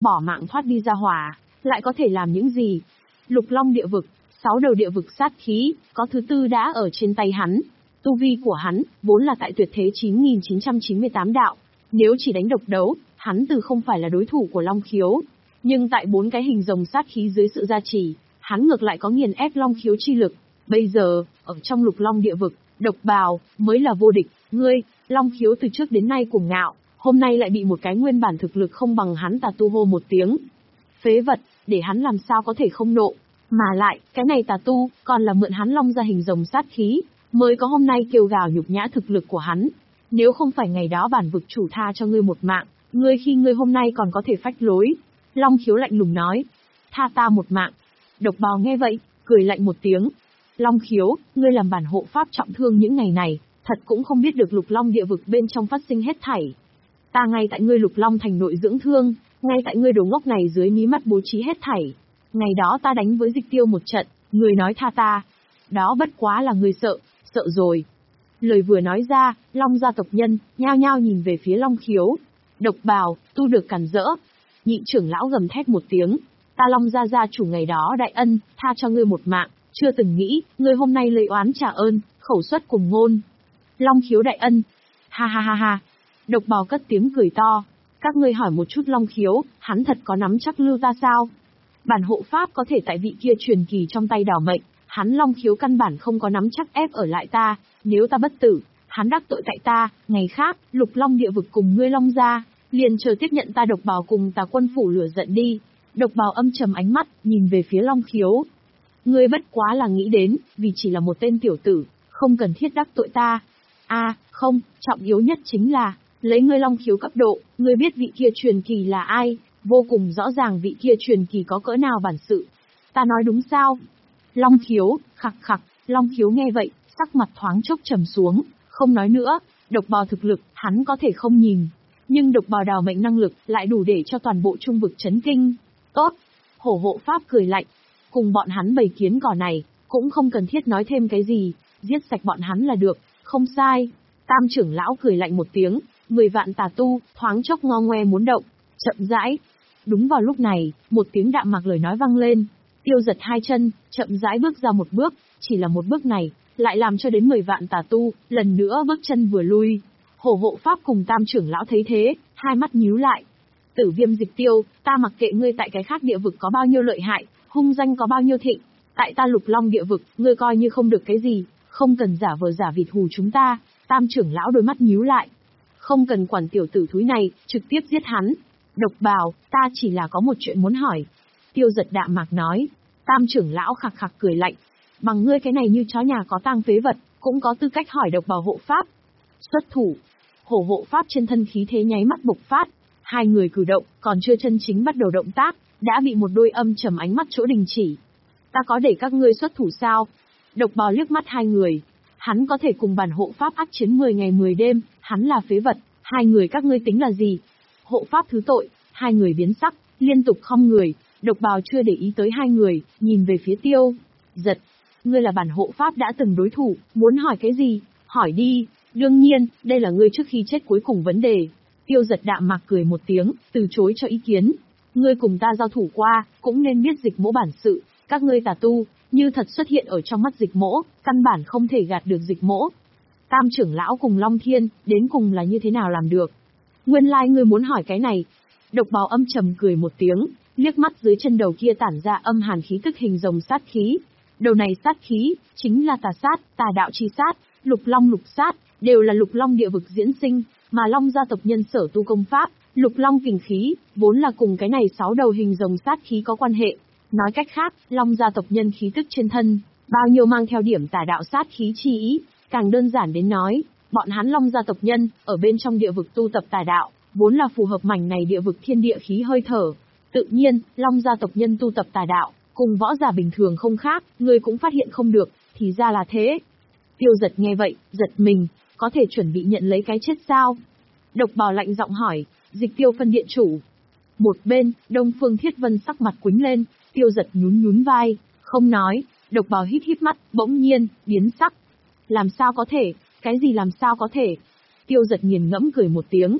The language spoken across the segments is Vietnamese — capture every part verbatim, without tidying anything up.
bỏ mạng thoát đi ra hỏa, lại có thể làm những gì? Lục Long địa vực, sáu đầu địa vực sát khí, có thứ tư đã ở trên tay hắn. Tu vi của hắn, vốn là tại tuyệt thế chín nghìn chín trăm chín mươi tám đạo. Nếu chỉ đánh độc đấu, hắn từ không phải là đối thủ của Long Khiếu. Nhưng tại bốn cái hình rồng sát khí dưới sự gia trì, hắn ngược lại có nghiền ép Long Khiếu chi lực. Bây giờ, ở trong Lục Long địa vực, Độc Bào mới là vô địch. Ngươi, Long Khiếu từ trước đến nay cuồng ngạo, hôm nay lại bị một cái nguyên bản thực lực không bằng hắn tà tu hô một tiếng. Phế vật, để hắn làm sao có thể không nộ. Mà lại, cái này tà tu, còn là mượn hắn long ra hình rồng sát khí, mới có hôm nay kêu gào nhục nhã thực lực của hắn. Nếu không phải ngày đó bản vực chủ tha cho ngươi một mạng, ngươi khi ngươi hôm nay còn có thể phách lối. Long Khiếu lạnh lùng nói, tha ta một mạng. Độc Bào nghe vậy, cười lạnh một tiếng. Long Khiếu, ngươi làm bản hộ pháp trọng thương những ngày này, thật cũng không biết được Lục Long địa vực bên trong phát sinh hết thảy. Ta ngay tại ngươi Lục Long thành nội dưỡng thương, ngay tại ngươi đồ ngốc này dưới mí mắt bố trí hết thảy. Ngày đó ta đánh với Dịch Tiêu một trận, ngươi nói tha ta. Đó bất quá là ngươi sợ, sợ rồi. Lời vừa nói ra, Long gia tộc nhân, nhao nhao nhìn về phía Long Khiếu. Độc Bào, tu được cản rỡ. Nhị trưởng lão gầm thét một tiếng. Ta Long gia gia chủ ngày đó đại ân, tha cho ngươi một mạng, chưa từng nghĩ, ngươi hôm nay lấy oán trả ơn, khẩu xuất cùng ngôn. Long Khiếu đại ân. Ha ha ha ha. Độc Bào cất tiếng cười to. Các ngươi hỏi một chút Long Khiếu, hắn thật có nắm chắc lưu ta sao? Bản hộ pháp có thể tại vị kia truyền kỳ trong tay đảo mệnh, hắn Long Khiếu căn bản không có nắm chắc ép ở lại ta, nếu ta bất tử, hắn đắc tội tại ta, ngày khác, Lục Long địa vực cùng ngươi Long gia, liền chờ tiếp nhận ta Độc Bào cùng ta quân phủ lửa giận đi. Độc Bào âm trầm ánh mắt, nhìn về phía Long Khiếu. Ngươi bất quá là nghĩ đến, vì chỉ là một tên tiểu tử, không cần thiết đắc tội ta. A, à, không, trọng yếu nhất chính là, lấy ngươi Long Khiếu cấp độ, ngươi biết vị kia truyền kỳ là ai, vô cùng rõ ràng vị kia truyền kỳ có cỡ nào bản sự. Ta nói đúng sao? Long Khiếu, khặc khặc, Long Khiếu nghe vậy, sắc mặt thoáng chốc trầm xuống, không nói nữa. Độc Bào thực lực, hắn có thể không nhìn, nhưng Độc Bào đào mệnh năng lực lại đủ để cho toàn bộ trung vực chấn kinh. Tốt, hổ hộ pháp cười lạnh, cùng bọn hắn bầy kiến cỏ này, cũng không cần thiết nói thêm cái gì, giết sạch bọn hắn là được, không sai. Tam trưởng lão cười lạnh một tiếng, mười vạn tà tu, thoáng chốc ngo ngoe muốn động, chậm rãi. Đúng vào lúc này, một tiếng đạm mạc lời nói vang lên. Tiêu Giật hai chân, chậm rãi bước ra một bước, chỉ là một bước này, lại làm cho đến mười vạn tà tu, lần nữa bước chân vừa lui. Hổ hộ pháp cùng tam trưởng lão thấy thế, hai mắt nhíu lại. Tử Viêm Dịch Tiêu, ta mặc kệ ngươi tại cái khác địa vực có bao nhiêu lợi hại, hung danh có bao nhiêu thịnh. Tại ta Lục Long địa vực, ngươi coi như không được cái gì, không cần giả vờ giả vịt hù chúng ta. Tam trưởng lão đôi mắt nhíu lại. Không cần quản tiểu tử thúi này, trực tiếp giết hắn. Độc Bào, ta chỉ là có một chuyện muốn hỏi. Tiêu Giật đạm mạc nói. Tam trưởng lão khặc khặc cười lạnh. Bằng ngươi cái này như chó nhà có tang phế vật, cũng có tư cách hỏi Độc Bào hộ pháp. Xuất thủ. Hổ hộ pháp trên thân khí thế nháy mắt bộc phát. Hai người cử động, còn chưa chân chính bắt đầu động tác, đã bị một đôi âm trầm ánh mắt chỗ đình chỉ. Ta có để các ngươi xuất thủ sao? Độc Bào liếc mắt hai người. Hắn có thể cùng bản hộ pháp ác chiến mười ngày mười đêm, hắn là phế vật, hai người các ngươi tính là gì? Hộ pháp thứ tội, hai người biến sắc, liên tục khom người. Độc Bào chưa để ý tới hai người, nhìn về phía Tiêu Giật. Ngươi là bản hộ pháp đã từng đối thủ, muốn hỏi cái gì? Hỏi đi, đương nhiên, đây là ngươi trước khi chết cuối cùng vấn đề. Tiêu Giật đạm mạc cười một tiếng, từ chối cho ý kiến. Ngươi cùng ta giao thủ qua, cũng nên biết Dịch Mỗ bản sự, các ngươi tà tu, như thật xuất hiện ở trong mắt Dịch Mỗ, căn bản không thể gạt được Dịch Mỗ. Tam trưởng lão cùng Long Thiên, đến cùng là như thế nào làm được? Nguyên lai like ngươi muốn hỏi cái này. Độc Bào âm trầm cười một tiếng, liếc mắt dưới chân đầu kia tản ra âm hàn khí tức hình rồng sát khí. Đầu này sát khí, chính là tà sát, tà đạo chi sát, Lục Long lục sát, đều là Lục Long địa vực diễn sinh, mà Long gia tộc nhân sở tu công pháp, Lục Long kình khí, vốn là cùng cái này sáu đầu hình rồng sát khí có quan hệ. Nói cách khác, Long gia tộc nhân khí tức trên thân, bao nhiêu mang theo điểm tà đạo sát khí chi ý, càng đơn giản đến nói, bọn hắn Long gia tộc nhân, ở bên trong địa vực tu tập tà đạo, vốn là phù hợp mảnh này địa vực thiên địa khí hơi thở. Tự nhiên, Long gia tộc nhân tu tập tà đạo, cùng võ giả bình thường không khác, người cũng phát hiện không được, thì ra là thế. Tiêu Giật nghe vậy, giật mình, có thể chuẩn bị nhận lấy cái chết sao? Độc Bào lạnh giọng hỏi, Dịch Tiêu phân điện chủ. Một bên, Đông Phương Thiết Vân sắc mặt quĩnh lên, Tiêu Giật nhún nhún vai, không nói. Độc Bào híp híp mắt, bỗng nhiên, biến sắc. Làm sao có thể, cái gì làm sao có thể? Tiêu Giật nghiền ngẫm cười một tiếng.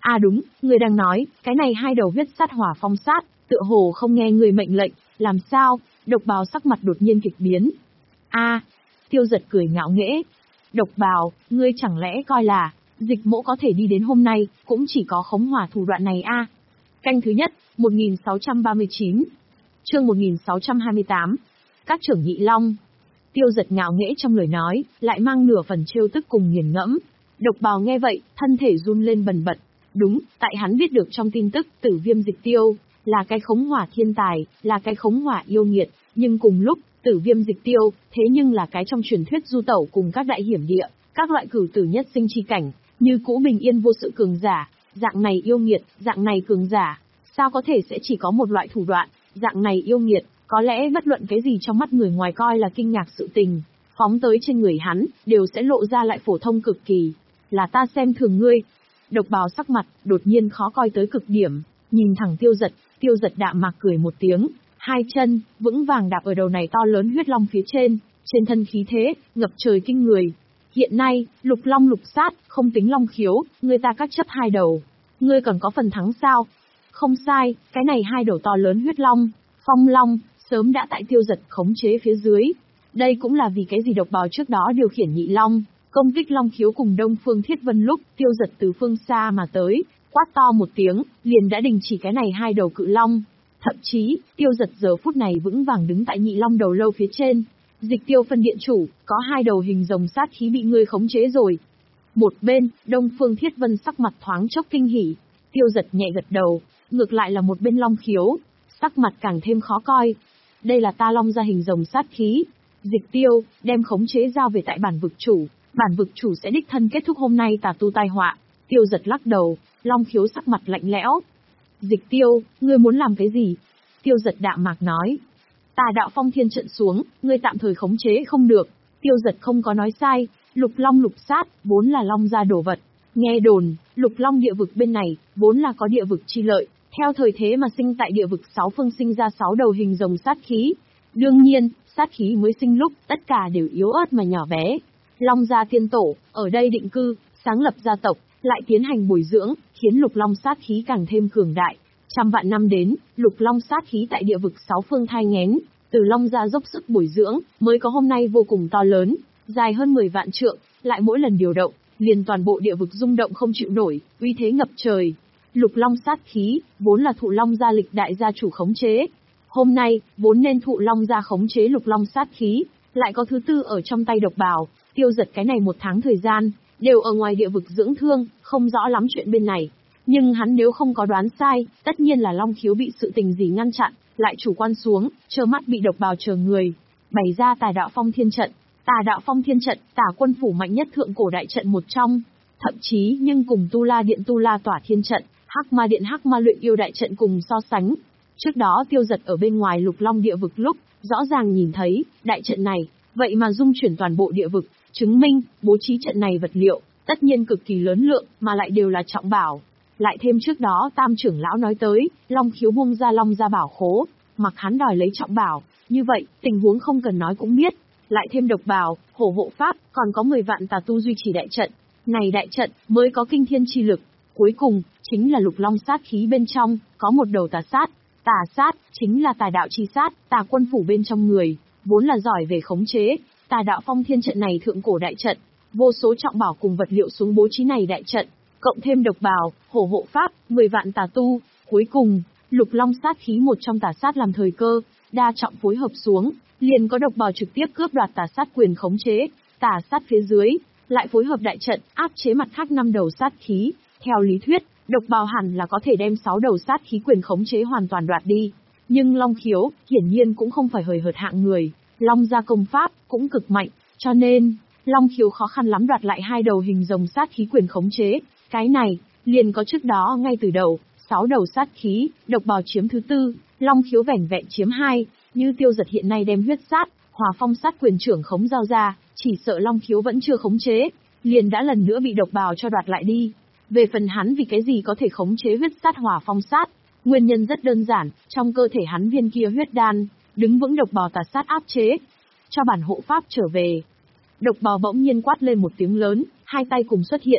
À đúng, người đang nói, cái này hai đầu huyết sát hỏa phong sát, tựa hồ không nghe người mệnh lệnh, làm sao? Độc Bào sắc mặt đột nhiên kịch biến. A, Tiêu Giật cười ngạo nghễ. Độc Bào, ngươi chẳng lẽ coi là, Dịch Mỗ có thể đi đến hôm nay, cũng chỉ có khống hỏa thủ đoạn này a? À? Canh thứ nhất, một nghìn sáu trăm ba mươi chín. Chương một nghìn sáu trăm hai mươi tám. Các trưởng nhị long. Tiêu Giật ngạo nghễ trong lời nói, lại mang nửa phần trêu tức cùng nghiền ngẫm. Độc Bào nghe vậy, thân thể run lên bần bật. Đúng, tại hắn biết được trong tin tức, Tử Viêm Dịch Tiêu là cái khống hỏa thiên tài, là cái khống hỏa yêu nghiệt, nhưng cùng lúc, Tử Viêm Dịch Tiêu, thế nhưng là cái trong truyền thuyết du tẩu cùng các đại hiểm địa, các loại cửu tử nhất sinh chi cảnh, như cũ bình yên vô sự cường giả, dạng này yêu nghiệt, dạng này cường giả, sao có thể sẽ chỉ có một loại thủ đoạn, dạng này yêu nghiệt, có lẽ bất luận cái gì trong mắt người ngoài coi là kinh ngạc sự tình, phóng tới trên người hắn, đều sẽ lộ ra lại phổ thông cực kỳ, là ta xem thường ngươi. Độc Bào sắc mặt, đột nhiên khó coi tới cực điểm, nhìn thẳng Tiêu Giật, Tiêu Giật đạm mạc cười một tiếng, hai chân, vững vàng đạp ở đầu này to lớn huyết long phía trên, trên thân khí thế, ngập trời kinh người. Hiện nay, lục long lục sát, không tính long khiếu, người ta cắt chấp hai đầu. Ngươi còn có phần thắng sao? Không sai, cái này hai đầu to lớn huyết long, phong long, sớm đã tại Tiêu Giật khống chế phía dưới. Đây cũng là vì cái gì Độc Bào trước đó điều khiển nhị long, công kích long khiếu cùng Đông Phương Thiết Vân lúc Tiêu Giật từ phương xa mà tới, quát to một tiếng, liền đã đình chỉ cái này hai đầu cự long. Thậm chí, Tiêu Giật giờ phút này vững vàng đứng tại nhị long đầu lâu phía trên. Dịch Tiêu phân điện chủ, có hai đầu hình rồng sát khí bị ngươi khống chế rồi. Một bên, Đông Phương Thiết Vân sắc mặt thoáng chốc kinh hỉ. Tiêu Giật nhẹ gật đầu, ngược lại là một bên long khiếu, sắc mặt càng thêm khó coi. Đây là ta long ra hình rồng sát khí. Dịch Tiêu, đem khống chế giao về tại bản vực chủ, bản vực chủ sẽ đích thân kết thúc hôm nay tà tu tai họa. Tiêu Giật lắc đầu, long khiếu sắc mặt lạnh lẽo. Dịch Tiêu, ngươi muốn làm cái gì? Tiêu Giật đạm mạc nói. Tà đạo phong thiên trận xuống, ngươi tạm thời khống chế không được. Tiêu Giật không có nói sai, lục long lục sát, vốn là long gia đồ vật. Nghe đồn, lục long địa vực bên này, vốn là có địa vực chi lợi, theo thời thế mà sinh tại địa vực sáu phương sinh ra sáu đầu hình rồng sát khí. Đương nhiên, sát khí mới sinh lúc, tất cả đều yếu ớt mà nhỏ bé. Long gia tiên tổ, ở đây định cư, sáng lập gia tộc, lại tiến hành bồi dưỡng, khiến lục long sát khí càng thêm cường đại. Trăm vạn năm đến, lục long sát khí tại địa vực sáu phương thai nghén, từ long gia dốc sức bồi dưỡng, mới có hôm nay vô cùng to lớn, dài hơn mười vạn trượng, lại mỗi lần điều động, liền toàn bộ địa vực rung động không chịu nổi, uy thế ngập trời. Lục long sát khí, vốn là thụ long gia lịch đại gia chủ khống chế. Hôm nay, vốn nên thụ long gia khống chế lục long sát khí, lại có thứ tư ở trong tay Độc Bào. Tiêu Giật cái này một tháng thời gian, đều ở ngoài địa vực dưỡng thương, không rõ lắm chuyện bên này. Nhưng hắn nếu không có đoán sai, tất nhiên là long khiếu bị sự tình gì ngăn chặn, lại chủ quan xuống, trơ mắt bị Độc Bào chờ người. Bày ra Tà đạo phong thiên trận. Tà đạo phong thiên trận, Tả quân phủ mạnh nhất thượng cổ đại trận một trong. Thậm chí nhưng cùng Tu La điện Tu La tỏa thiên trận, Hắc Ma điện Hắc Ma luyện yêu đại trận cùng so sánh. Trước đó Tiêu Giật ở bên ngoài lục long địa vực lúc, rõ ràng nhìn thấy, đại trận này, vậy mà dung chuyển toàn bộ địa vực, chứng minh, bố trí trận này vật liệu, tất nhiên cực kỳ lớn lượng, mà lại đều là trọng bảo. Lại thêm trước đó Tam trưởng lão nói tới, long khiếu buông ra long ra bảo khố, mặc hắn đòi lấy trọng bảo, như vậy, tình huống không cần nói cũng biết. Lại thêm Độc Bào, hổ hộ pháp, còn có mười vạn tà tu duy trì đại trận. Này đại trận, mới có kinh thiên chi lực. Cuối cùng, chính là lục long sát khí bên trong, có một đầu tà sát. Tà sát, chính là tà đạo chi sát, tà quân phủ bên trong người, vốn là giỏi về khống chế. Tà đạo phong thiên trận này thượng cổ đại trận, vô số trọng bảo cùng vật liệu xuống bố trí này đại trận, cộng thêm Độc Bào, hổ hộ pháp, mười vạn tà tu. Cuối cùng, lục long sát khí một trong tà sát làm thời cơ, đa trọng phối hợp xuống, liền có Độc Bào trực tiếp cướp đoạt tà sát quyền khống chế. Tà sát phía dưới, lại phối hợp đại trận, áp chế mặt khác năm đầu sát khí. Theo lý thuyết, Độc Bào hẳn là có thể đem sáu đầu sát khí quyền khống chế hoàn toàn đoạt đi. Nhưng Long Khiếu, hiển nhiên cũng không phải hời hợt hạng người, Long gia công pháp, cũng cực mạnh, cho nên, Long Khiếu khó khăn lắm đoạt lại hai đầu hình rồng sát khí quyền khống chế. Cái này, liền có trước đó ngay từ đầu, sáu đầu sát khí, Độc Bào chiếm thứ tư, Long Khiếu vẻn vẹn chiếm hai, như Tiêu Giật hiện nay đem huyết sát, hỏa phong sát quyền trưởng khống giao ra, chỉ sợ Long Khiếu vẫn chưa khống chế, liền đã lần nữa bị Độc Bào cho đoạt lại đi. Về phần hắn vì cái gì có thể khống chế huyết sát hỏa phong sát, nguyên nhân rất đơn giản, trong cơ thể hắn viên kia huyết đan, đứng vững Độc Bào tà sát áp chế. Cho bản hộ pháp trở về. Độc Bào bỗng nhiên quát lên một tiếng lớn, hai tay cùng xuất hiện,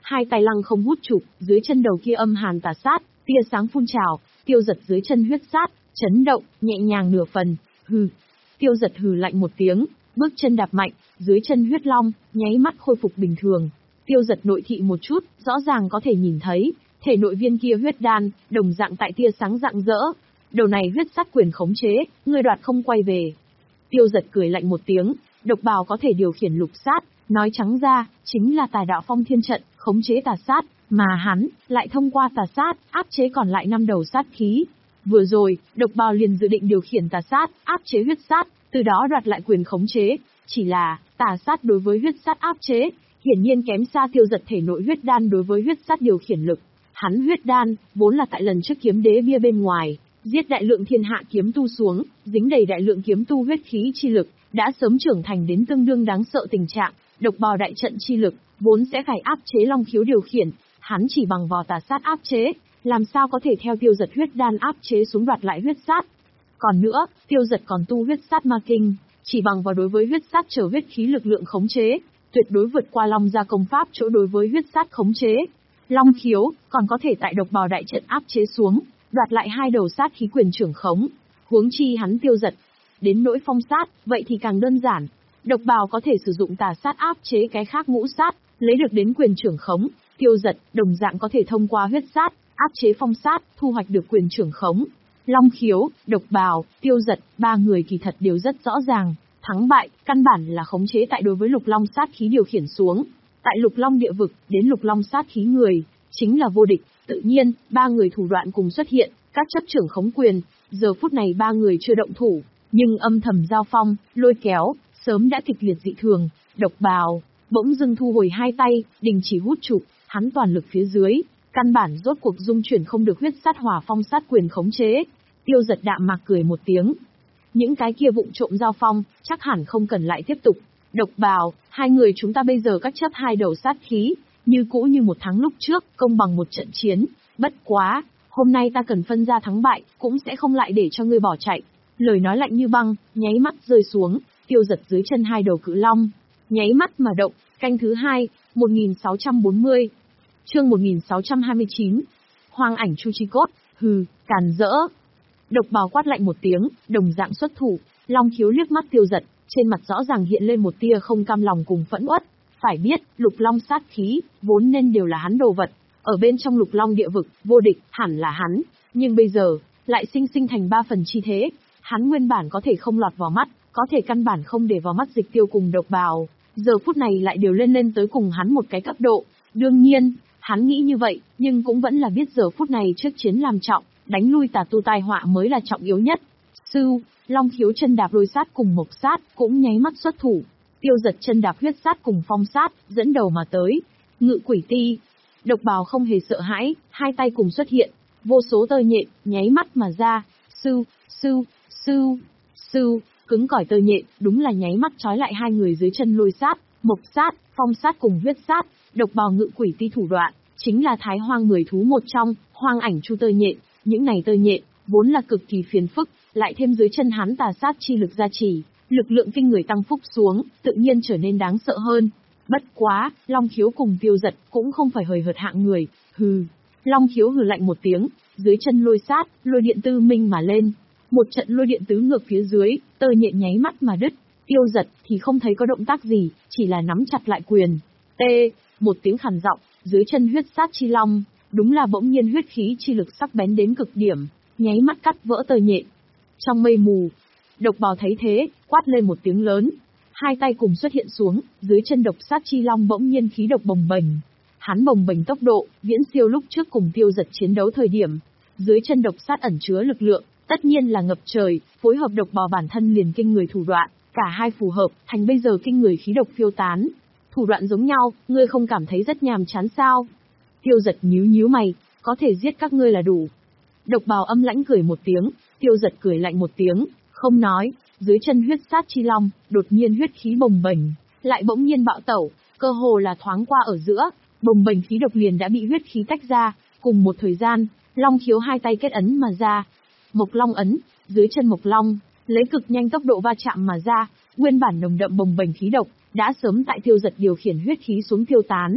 hai tay lăng không hút chụp, dưới chân đầu kia âm hàn tà sát, tia sáng phun trào, Tiêu Dật dưới chân huyết sát, chấn động, nhẹ nhàng nửa phần, hừ. Tiêu Dật hừ lạnh một tiếng, bước chân đạp mạnh, dưới chân huyết long, nháy mắt khôi phục bình thường. Tiêu Dật nội thị một chút, rõ ràng có thể nhìn thấy, thể nội viên kia huyết đan, đồng dạng tại tia sáng rạng rỡ. Đầu này huyết sát quyền khống chế, người đoạt không quay về. Tiêu Dật cười lạnh một tiếng, độc bào có thể điều khiển lục sát, nói trắng ra, chính là tài đạo phong thiên trận, khống chế tà sát, mà hắn, lại thông qua tà sát, áp chế còn lại năm đầu sát khí. Vừa rồi, độc bào liền dự định điều khiển tà sát, áp chế huyết sát, từ đó đoạt lại quyền khống chế, chỉ là, tà sát đối với huyết sát áp chế, hiển nhiên kém xa Tiêu Dật thể nội huyết đan đối với huyết sát điều khiển lực. Hắn huyết đan, vốn là tại lần trước kiếm đế bia bên ngoài, giết đại lượng thiên hạ kiếm tu xuống, dính đầy đại lượng kiếm tu huyết khí chi lực, đã sớm trưởng thành đến tương đương đáng sợ tình trạng, độc bào đại trận chi lực, vốn sẽ phải áp chế long khiếu điều khiển, hắn chỉ bằng vào tà sát áp chế, làm sao có thể theo Tiêu Dật huyết đan áp chế xuống đoạt lại huyết sát. Còn nữa, Tiêu Dật còn tu huyết sát ma kinh, chỉ bằng vào đối với huyết sát trở huyết khí lực lượng khống chế, tuyệt đối vượt qua long gia công pháp chỗ đối với huyết sát khống chế. Long khiếu, còn có thể tại độc bào đại trận áp chế xuống, đoạt lại hai đầu sát khí quyền trưởng khống, huống chi hắn Tiêu Dật. Đến nỗi phong sát, vậy thì càng đơn giản. Độc bào có thể sử dụng tà sát áp chế cái khác ngũ sát, lấy được đến quyền trưởng khống. Tiêu Dật, đồng dạng có thể thông qua huyết sát, áp chế phong sát, thu hoạch được quyền trưởng khống. Long khiếu, độc bào, Tiêu Dật, ba người kỳ thật đều rất rõ ràng. Thắng bại, căn bản là khống chế tại đối với lục long sát khí điều khiển xuống. Tại lục long địa vực, đến lục long sát khí người, chính là vô địch. Tự nhiên, ba người thủ đoạn cùng xuất hiện, các chấp trưởng khống quyền. Giờ phút này ba người chưa động thủ, nhưng âm thầm giao phong, lôi kéo, sớm đã kịch liệt dị thường. Độc bào, bỗng dưng thu hồi hai tay, đình chỉ hút chụp, hắn toàn lực phía dưới, căn bản rốt cuộc dung chuyển không được huyết sát hỏa phong sát quyền khống chế. Tiêu Dật đạm mạc cười một tiếng. Những cái kia vụng trộm giao phong, chắc hẳn không cần lại tiếp tục. Độc bào, hai người chúng ta bây giờ các chấp hai đầu sát khí, như cũ như một tháng lúc trước, công bằng một trận chiến. Bất quá, hôm nay ta cần phân ra thắng bại, cũng sẽ không lại để cho ngươi bỏ chạy. Lời nói lạnh như băng, nháy mắt rơi xuống, Tiêu Dật dưới chân hai đầu cự long. Nháy mắt mà động, canh thứ hai, một nghìn sáu trăm bốn mươi. Chương một nghìn sáu trăm hai mươi chín. Hoang ảnh chu chi cốt, hừ, càn rỡ. Độc bào quát lạnh một tiếng, đồng dạng xuất thủ, long khiếu liếc mắt Tiêu Dật, trên mặt rõ ràng hiện lên một tia không cam lòng cùng phẫn uất. Phải biết, lục long sát khí, vốn nên đều là hắn đồ vật, ở bên trong lục long địa vực, vô địch, hẳn là hắn, nhưng bây giờ, lại sinh sinh thành ba phần chi thế, hắn nguyên bản có thể không lọt vào mắt, có thể căn bản không để vào mắt Dịch Tiêu cùng độc bào, giờ phút này lại đều lên lên tới cùng hắn một cái cấp độ. Đương nhiên, hắn nghĩ như vậy, nhưng cũng vẫn là biết giờ phút này trước chiến làm trọng, đánh lui tà tu tai họa mới là trọng yếu nhất. Sư, long khiếu chân đạp lôi sát cùng mộc sát, cũng nháy mắt xuất thủ. Tiêu Dật chân đạp huyết sát cùng phong sát, dẫn đầu mà tới. Ngự quỷ ti. Độc bào không hề sợ hãi, hai tay cùng xuất hiện, vô số tơ nhện, nháy mắt mà ra. Sư, sư, sư, sư, cứng cỏi tơ nhện, đúng là nháy mắt trói lại hai người dưới chân lôi sát, mộc sát, phong sát cùng huyết sát. Độc bào ngự quỷ ti thủ đoạn, chính là thái hoang mười thú một trong, hoang ảnh chu tơ nhện. Những này tơ nhện, vốn là cực kỳ phiền phức, lại thêm dưới chân hắn tà sát chi lực gia trì, lực lượng kinh người tăng phúc xuống, tự nhiên trở nên đáng sợ hơn. Bất quá, long khiếu cùng Tiêu Dật cũng không phải hời hợt hạng người, hừ. Long khiếu hừ lạnh một tiếng, dưới chân lôi sát, lôi điện tư minh mà lên. Một trận lôi điện tứ ngược phía dưới, tơ nhện nháy mắt mà đứt. Tiêu Dật thì không thấy có động tác gì, chỉ là nắm chặt lại quyền. Tê, một tiếng khàn giọng, dưới chân huyết sát chi long, đúng là bỗng nhiên huyết khí chi lực sắc bén đến cực điểm, nháy mắt cắt vỡ tơ nhện. Trong mây mù, độc bào thấy thế, quát lên một tiếng lớn, hai tay cùng xuất hiện xuống, dưới chân độc sát chi long bỗng nhiên khí độc bồng bềnh. Hắn bồng bềnh tốc độ, viễn siêu lúc trước cùng Tiêu Dật chiến đấu thời điểm. Dưới chân độc sát ẩn chứa lực lượng, tất nhiên là ngập trời, phối hợp độc bào bản thân liền kinh người thủ đoạn, cả hai phù hợp, thành bây giờ kinh người khí độc phiêu tán. Thủ đoạn giống nhau, ngươi không cảm thấy rất nhàm chán sao? Tiêu Dật nhíu nhíu mày, có thể giết các ngươi là đủ. Độc bào âm lãnh cười một tiếng, Tiêu Dật cười lạnh một tiếng, không nói, dưới chân huyết sát chi long, đột nhiên huyết khí bồng bềnh, lại bỗng nhiên bạo tẩu, cơ hồ là thoáng qua ở giữa, bồng bềnh khí độc liền đã bị huyết khí tách ra, cùng một thời gian, long khiếu hai tay kết ấn mà ra. Mộc long ấn, dưới chân mộc long, lấy cực nhanh tốc độ va chạm mà ra, nguyên bản nồng đậm bồng bềnh khí độc, đã sớm tại Tiêu Dật điều khiển huyết khí xuống tiêu tán.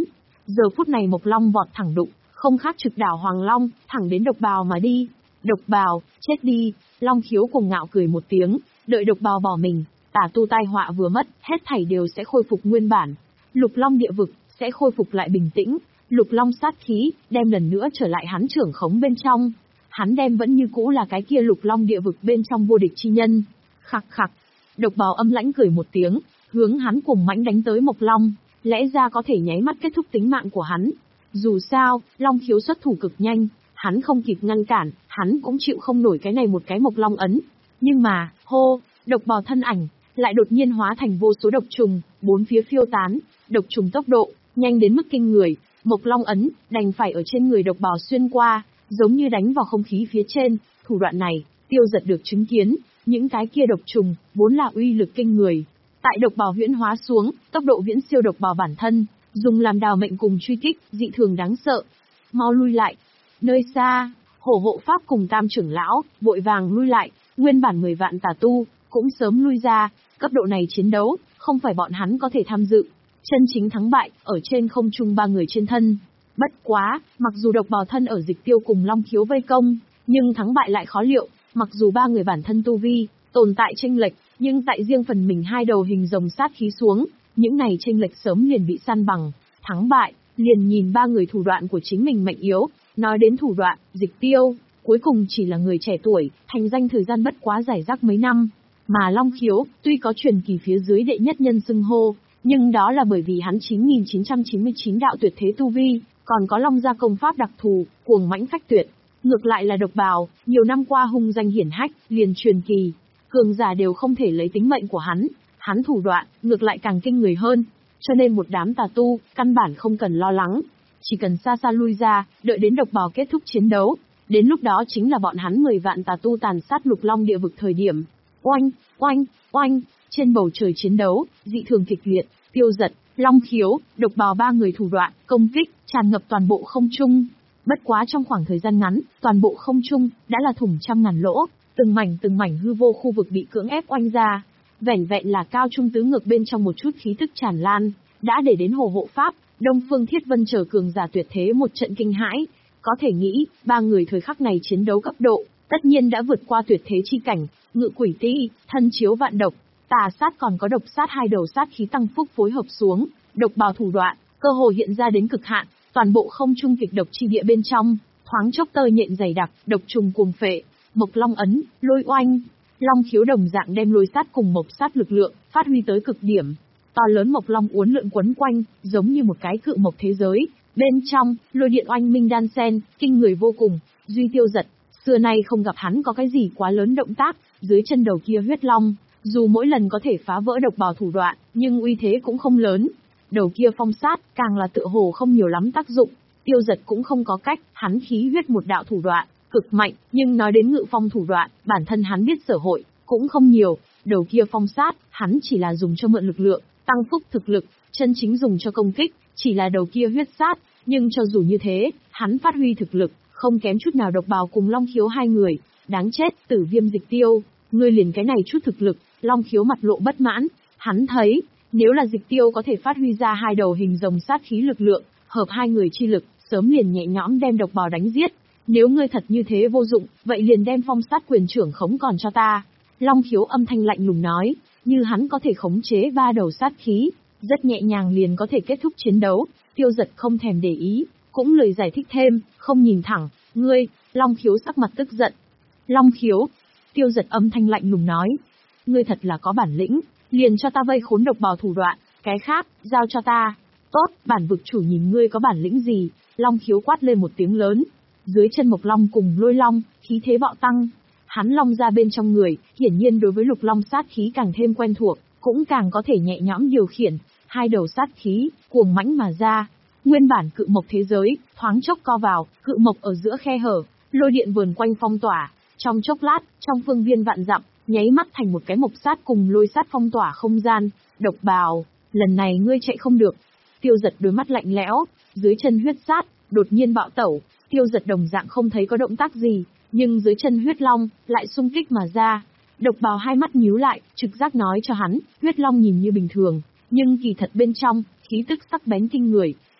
Giờ phút này Mộc Long vọt thẳng đụng, không khác trực đảo Hoàng Long, thẳng đến Độc Bào mà đi. Độc Bào, chết đi! Long Khiếu cuồng ngạo cười một tiếng, đợi Độc Bào bỏ mình, tà tu tai họa vừa mất, hết thảy đều sẽ khôi phục nguyên bản. Lục Long địa vực sẽ khôi phục lại bình tĩnh, Lục Long sát khí đem lần nữa trở lại hắn trưởng khống bên trong. Hắn đem vẫn như cũ là cái kia Lục Long địa vực bên trong vô địch chi nhân. Khặc khặc. Độc Bào âm lãnh cười một tiếng, hướng hắn cùng mãnh đánh tới Mộc Long, lẽ ra có thể nháy mắt kết thúc tính mạng của hắn. Dù sao, Long Khiếu xuất thủ cực nhanh, hắn không kịp ngăn cản, hắn cũng chịu không nổi cái này một cái Mộc Long ấn. Nhưng mà, hô, Độc Bào thân ảnh lại đột nhiên hóa thành vô số độc trùng, bốn phía phiêu tán, độc trùng tốc độ nhanh đến mức kinh người, Mộc Long ấn đành phải ở trên người Độc Bào xuyên qua, giống như đánh vào không khí phía trên. Thủ đoạn này, Tiêu Giật được chứng kiến, những cái kia độc trùng vốn là uy lực kinh người, tại Độc Bào huyễn hóa xuống, tốc độ viễn siêu Độc Bào bản thân, dùng làm đào mệnh cùng truy kích, dị thường đáng sợ. Mau lui lại. Nơi xa, Hổ Hộ Pháp cùng Tam trưởng lão vội vàng lui lại, nguyên bản mười vạn tà tu cũng sớm lui ra, cấp độ này chiến đấu, không phải bọn hắn có thể tham dự. Chân chính thắng bại ở trên không trung ba người trên thân. Bất quá, mặc dù Độc Bào thân ở Dịch Tiêu cùng Long Khiếu vây công, nhưng thắng bại lại khó liệu, mặc dù ba người bản thân tu vi tồn tại chênh lệch, nhưng tại riêng phần mình hai đầu hình rồng sát khí xuống, những này chênh lệch sớm liền bị san bằng. Thắng bại, liền nhìn ba người thủ đoạn của chính mình mạnh yếu. Nói đến thủ đoạn, Dịch Tiêu cuối cùng chỉ là người trẻ tuổi, thành danh thời gian bất quá giải rác mấy năm, mà Long Khiếu tuy có truyền kỳ phía dưới đệ nhất nhân xưng hô, nhưng đó là bởi vì hắn chín nghìn chín trăm chín mươi chín đạo tuyệt thế tu vi, còn có Long gia công pháp đặc thù, cuồng mãnh phách tuyệt. Ngược lại là Độc Bào, nhiều năm qua hung danh hiển hách, liền truyền kỳ, cường giả đều không thể lấy tính mệnh của hắn, hắn thủ đoạn, ngược lại càng kinh người hơn. Cho nên một đám tà tu, căn bản không cần lo lắng, chỉ cần xa xa lui ra, đợi đến Độc Bào kết thúc chiến đấu. Đến lúc đó chính là bọn hắn mười vạn tà tu tàn sát Lục Long địa vực thời điểm. Oanh, oanh, oanh, trên bầu trời chiến đấu, dị thường kịch liệt, Tiêu Giật, Long Khiếu, Độc Bào ba người thủ đoạn, công kích, tràn ngập toàn bộ không trung. Bất quá trong khoảng thời gian ngắn, toàn bộ không trung đã là thủng trăm ngàn lỗ, từng mảnh từng mảnh hư vô khu vực bị cưỡng ép oanh ra. Vẻn vẹn là cao trung tứ ngược bên trong một chút khí tức tràn lan, đã để đến Hổ Hộ Pháp, Đông Phương Thiết Vân chờ cường giả tuyệt thế một trận kinh hãi. Có thể nghĩ, ba người thời khắc này chiến đấu cấp độ, tất nhiên đã vượt qua tuyệt thế chi cảnh, ngự quỷ ti, thân chiếu vạn độc, tà sát còn có độc sát hai đầu sát khí tăng phúc phối hợp xuống, Độc Bào thủ đoạn, cơ hồ hiện ra đến cực hạn, toàn bộ không trung kịch độc chi địa bên trong, thoáng chốc tơ nhện dày đặc, độc trùng cuồng phệ, Mộc Long ấn, lôi oanh, Long Khiếu đồng dạng đem lôi sát cùng mộc sát lực lượng phát huy tới cực điểm. To lớn Mộc Long uốn lượn quấn quanh, giống như một cái cự mộc thế giới, bên trong, lôi điện oanh minh đan sen, kinh người vô cùng. Duy Tiêu Giật, xưa nay không gặp hắn có cái gì quá lớn động tác, dưới chân đầu kia huyết long, dù mỗi lần có thể phá vỡ Độc Bào thủ đoạn, nhưng uy thế cũng không lớn. Đầu kia phong sát, càng là tựa hồ không nhiều lắm tác dụng. Tiêu Giật cũng không có cách, hắn khí huyết một đạo thủ đoạn, cực mạnh, nhưng nói đến ngự phong thủ đoạn, bản thân hắn biết sở hội, cũng không nhiều. Đầu kia phong sát, hắn chỉ là dùng cho mượn lực lượng, tăng phúc thực lực, chân chính dùng cho công kích, chỉ là đầu kia huyết sát, nhưng cho dù như thế, hắn phát huy thực lực, không kém chút nào Độc Bào cùng Long Khiếu hai người. Đáng chết, Tử Viêm Dịch Tiêu, ngươi liền cái này chút thực lực. Long Khiếu mặt lộ bất mãn, hắn thấy, nếu là Dịch Tiêu có thể phát huy ra hai đầu hình rồng sát khí lực lượng, hợp hai người chi lực, sớm liền nhẹ nhõm đem Độc Bào đánh giết. Nếu ngươi thật như thế vô dụng, vậy liền đem phong sát quyền trưởng khống còn cho ta. Long Khiếu âm thanh lạnh lùng nói, như hắn có thể khống chế ba đầu sát khí, rất nhẹ nhàng liền có thể kết thúc chiến đấu. Tiêu Giật không thèm để ý, cũng lời giải thích thêm, không nhìn thẳng, ngươi, Long Khiếu sắc mặt tức giận. Long Khiếu, Tiêu Giật âm thanh lạnh lùng nói, ngươi thật là có bản lĩnh, liền cho ta vây khốn Độc Bào thủ đoạn, cái khác, giao cho ta. Tốt, bản vực chủ nhìn ngươi có bản lĩnh gì. Long Khiếu quát lên một tiếng lớn, dưới chân Mộc Long cùng Lôi Long, khí thế bạo tăng. Hắn Long ra bên trong người, hiển nhiên đối với Lục Long sát khí càng thêm quen thuộc, cũng càng có thể nhẹ nhõm điều khiển. Hai đầu sát khí, cuồng mãnh mà ra. Nguyên bản cự mộc thế giới, thoáng chốc co vào, cự mộc ở giữa khe hở, lôi điện vườn quanh phong tỏa. Trong chốc lát, trong phương viên vạn dặm, nháy mắt thành một cái mộc sát cùng lôi sát phong tỏa không gian. Độc Bào, lần này ngươi chạy không được. Tiêu Giật đôi mắt lạnh lẽo, dưới chân huyết sát, đột nhiên bạo tẩu. Tiêu Giật đồng dạng không thấy có động tác gì, nhưng dưới chân huyết long, lại xung kích mà ra. Độc Bào hai mắt nhíu lại, trực giác nói cho hắn, huyết long nhìn như bình thường, nhưng kỳ thật bên trong, khí tức sắc bén kinh người.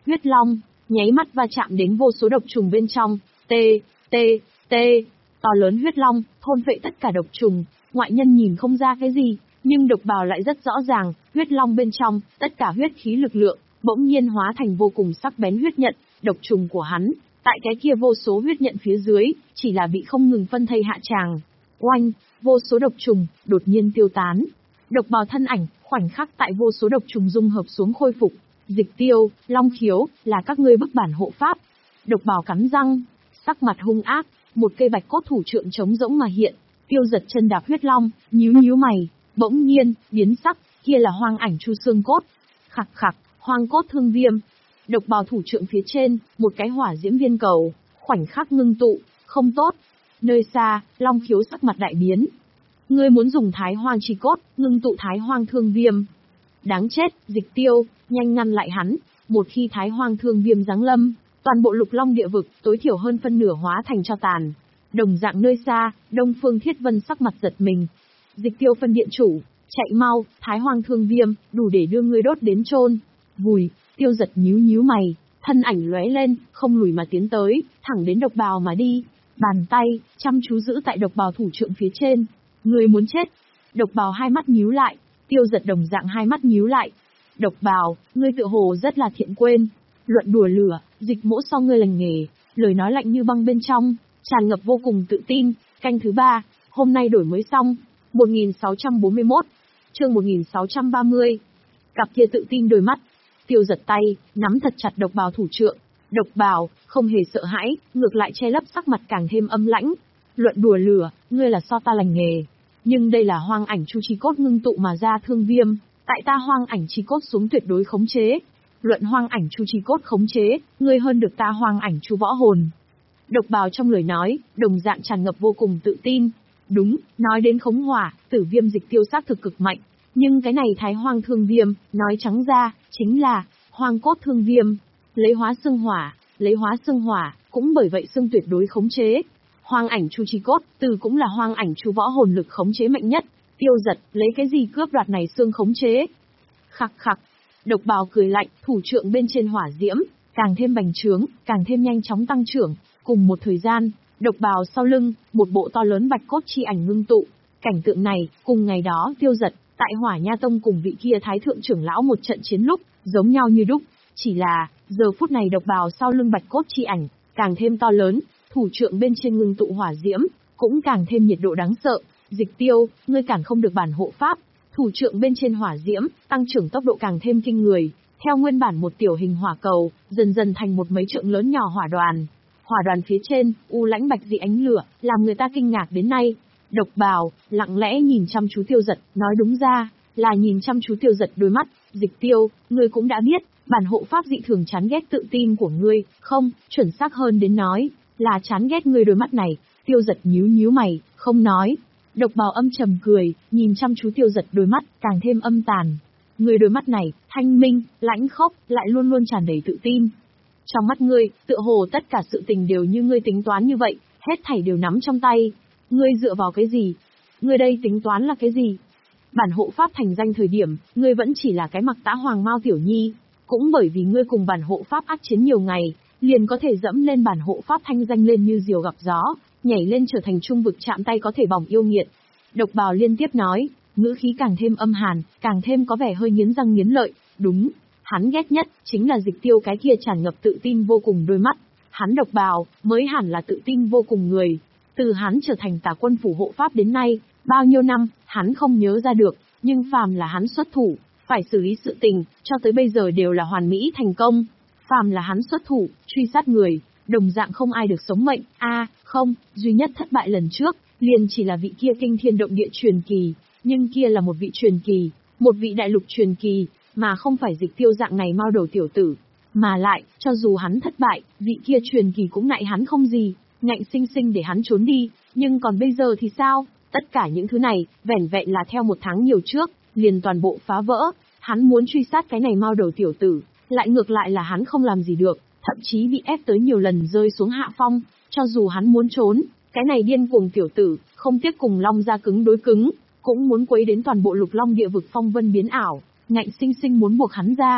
huyết long, nháy mắt va chạm đến vô số độc trùng bên trong, t, t, t, to lớn huyết long, thôn phệ tất cả độc trùng, ngoại nhân nhìn không ra cái gì, nhưng độc bào lại rất rõ ràng, huyết long bên trong, tất cả huyết khí lực lượng, bỗng nhiên hóa thành vô cùng sắc bén huyết nhận, độc trùng của hắn, tại cái kia vô số huyết nhận phía dưới, chỉ là bị không ngừng phân thây hạ tràng. Oanh, vô số độc trùng, đột nhiên tiêu tán. Độc bào thân ảnh, khoảnh khắc tại vô số độc trùng dung hợp xuống khôi phục. Dịch Tiêu, Long Khiếu, là các ngươi bức bản hộ pháp. Độc bào cắn răng, sắc mặt hung ác, một cây bạch cốt thủ trượng trống rỗng mà hiện. Tiêu Giật chân đạp huyết long, nhíu nhíu mày, bỗng nhiên, biến sắc, kia là hoang ảnh chu xương cốt. Khặc khặc, hoang cốt thương viêm. Độc bào thủ trượng phía trên, một cái hỏa diễm viên cầu, khoảnh khắc ngưng tụ, không tốt. Nơi xa, Long Khiếu sắc mặt đại biến. Ngươi muốn dùng thái hoang chi cốt, ngưng tụ thái hoang thương viêm. Đáng chết, Dịch Tiêu, nhanh ngăn lại hắn, một khi thái hoang thương viêm giáng lâm, toàn bộ lục long địa vực, tối thiểu hơn phân nửa hóa thành tro tàn. Đồng dạng nơi xa, Đông Phương Thiết Vân sắc mặt giật mình. Dịch Tiêu phân điện chủ, chạy mau, thái hoang thương viêm, đủ để đưa ngươi đốt đến chôn. Vùi, Tiêu Giật nhíu nhíu mày, thân ảnh lóe lên, không lùi mà tiến tới, thẳng đến độc bào mà đi. Bàn tay, chăm chú giữ tại độc bào thủ trượng phía trên. Ngươi muốn chết. Độc bào hai mắt nhíu lại, Tiêu Giật đồng dạng hai mắt nhíu lại. Độc bào, ngươi tự hồ rất là thiện quên. Luận đùa lửa, Dịch Mỗ so ngươi lành nghề, lời nói lạnh như băng bên trong, tràn ngập vô cùng tự tin. Canh thứ ba, hôm nay đổi mới xong. một nghìn sáu trăm bốn mươi mốt, chương một nghìn sáu trăm ba mươi. Cặp kia tự tin đôi mắt. Tiêu Giật tay, nắm thật chặt độc bào thủ trượng. Độc bào, không hề sợ hãi, ngược lại che lấp sắc mặt càng thêm âm lãnh. Luận đùa lửa, ngươi là so ta lành nghề. Nhưng đây là hoang ảnh chu chi cốt ngưng tụ mà ra thương viêm, tại ta hoang ảnh chi cốt xuống tuyệt đối khống chế. Luận hoang ảnh chu chi cốt khống chế, ngươi hơn được ta hoang ảnh chu võ hồn. Độc bào trong lời nói, đồng dạng tràn ngập vô cùng tự tin. Đúng, nói đến khống hỏa, tử viêm Dịch Tiêu xác thực cực mạnh. Nhưng cái này thái hoang thương viêm, nói trắng ra, chính là hoang cốt thương viêm. Lấy hóa xương hỏa, lấy hóa xương hỏa, cũng bởi vậy xương tuyệt đối khống chế. Hoang ảnh chu chi cốt, từ cũng là hoang ảnh chu võ hồn lực khống chế mạnh nhất. Tiêu Giật, lấy cái gì cướp đoạt này xương khống chế? Khặc khặc. Độc bào cười lạnh, thủ trượng bên trên hỏa diễm, càng thêm bành trướng, càng thêm nhanh chóng tăng trưởng. Cùng một thời gian, độc bào sau lưng, một bộ to lớn bạch cốt chi ảnh ngưng tụ. Cảnh tượng này, cùng ngày đó Tiêu Giật, tại Hỏa Nha Tông cùng vị kia thái thượng trưởng lão một trận chiến lúc, giống nhau như đúc. Chỉ là, giờ phút này độc bào sau lưng bạch cốt chi ảnh, càng thêm to lớn, thủ trượng bên trên ngưng tụ hỏa diễm, cũng càng thêm nhiệt độ đáng sợ. Dịch Tiêu, ngươi cản không được bản hộ pháp. Thủ trượng bên trên hỏa diễm, tăng trưởng tốc độ càng thêm kinh người, theo nguyên bản một tiểu hình hỏa cầu, dần dần thành một mấy trượng lớn nhỏ hỏa đoàn. Hỏa đoàn phía trên, u lãnh bạch dị ánh lửa, làm người ta kinh ngạc đến nay. Độc bào, lặng lẽ nhìn chăm chú Tiêu Giật, nói đúng ra, là nhìn chăm chú Tiêu Giật đôi mắt. Dịch Tiêu, ngươi cũng đã biết, bản hộ pháp dị thường chán ghét tự tin của ngươi, không, chuẩn xác hơn đến nói, là chán ghét ngươi đôi mắt này. Tiêu Giật nhíu nhíu mày, không nói. Độc bào âm trầm cười, nhìn chăm chú Tiêu Giật đôi mắt, càng thêm âm tàn. Ngươi đôi mắt này, thanh minh, lãnh khốc, lại luôn luôn tràn đầy tự tin. Trong mắt ngươi, tựa hồ tất cả sự tình đều như ngươi tính toán như vậy, hết thảy đều nắm trong tay. Ngươi dựa vào cái gì? Ngươi đây tính toán là cái gì? Bản hộ pháp thành danh thời điểm, ngươi vẫn chỉ là cái mặc tã hoàng mao tiểu nhi. Cũng bởi vì ngươi cùng bản hộ pháp ác chiến nhiều ngày, liền có thể dẫm lên bản hộ pháp thanh danh lên như diều gặp gió, nhảy lên trở thành trung vực chạm tay có thể bỏng yêu nghiệt. Độc bào liên tiếp nói, ngữ khí càng thêm âm hàn, càng thêm có vẻ hơi nghiến răng nghiến lợi. Đúng, hắn ghét nhất, chính là Dịch Tiêu cái kia tràn ngập tự tin vô cùng đôi mắt. Hắn độc bào, mới hẳn là tự tin vô cùng người. Từ hắn trở thành Tà Quân phủ hộ pháp đến nay, bao nhiêu năm, hắn không nhớ ra được, nhưng phàm là hắn xuất thủ, phải xử lý sự tình, cho tới bây giờ đều là hoàn mỹ thành công. Phàm là hắn xuất thủ, truy sát người, đồng dạng không ai được sống mệnh. A, à, không, duy nhất thất bại lần trước, liền chỉ là vị kia kinh thiên động địa truyền kỳ, nhưng kia là một vị truyền kỳ, một vị đại lục truyền kỳ, mà không phải Dịch Tiêu dạng này mao đầu tiểu tử. Mà lại, cho dù hắn thất bại, vị kia truyền kỳ cũng nại hắn không gì, ngạnh sinh sinh để hắn trốn đi, nhưng còn bây giờ thì sao? Tất cả những thứ này, vẻn vẹn là theo một tháng nhiều trước, liền toàn bộ phá vỡ. Hắn muốn truy sát cái này mao đầu tiểu tử, lại ngược lại là hắn không làm gì được, thậm chí bị ép tới nhiều lần rơi xuống hạ phong. Cho dù hắn muốn trốn, cái này điên cuồng tiểu tử, không tiếc cùng Long gia cứng đối cứng, cũng muốn quấy đến toàn bộ lục long địa vực phong vân biến ảo, ngạnh sinh sinh muốn buộc hắn ra.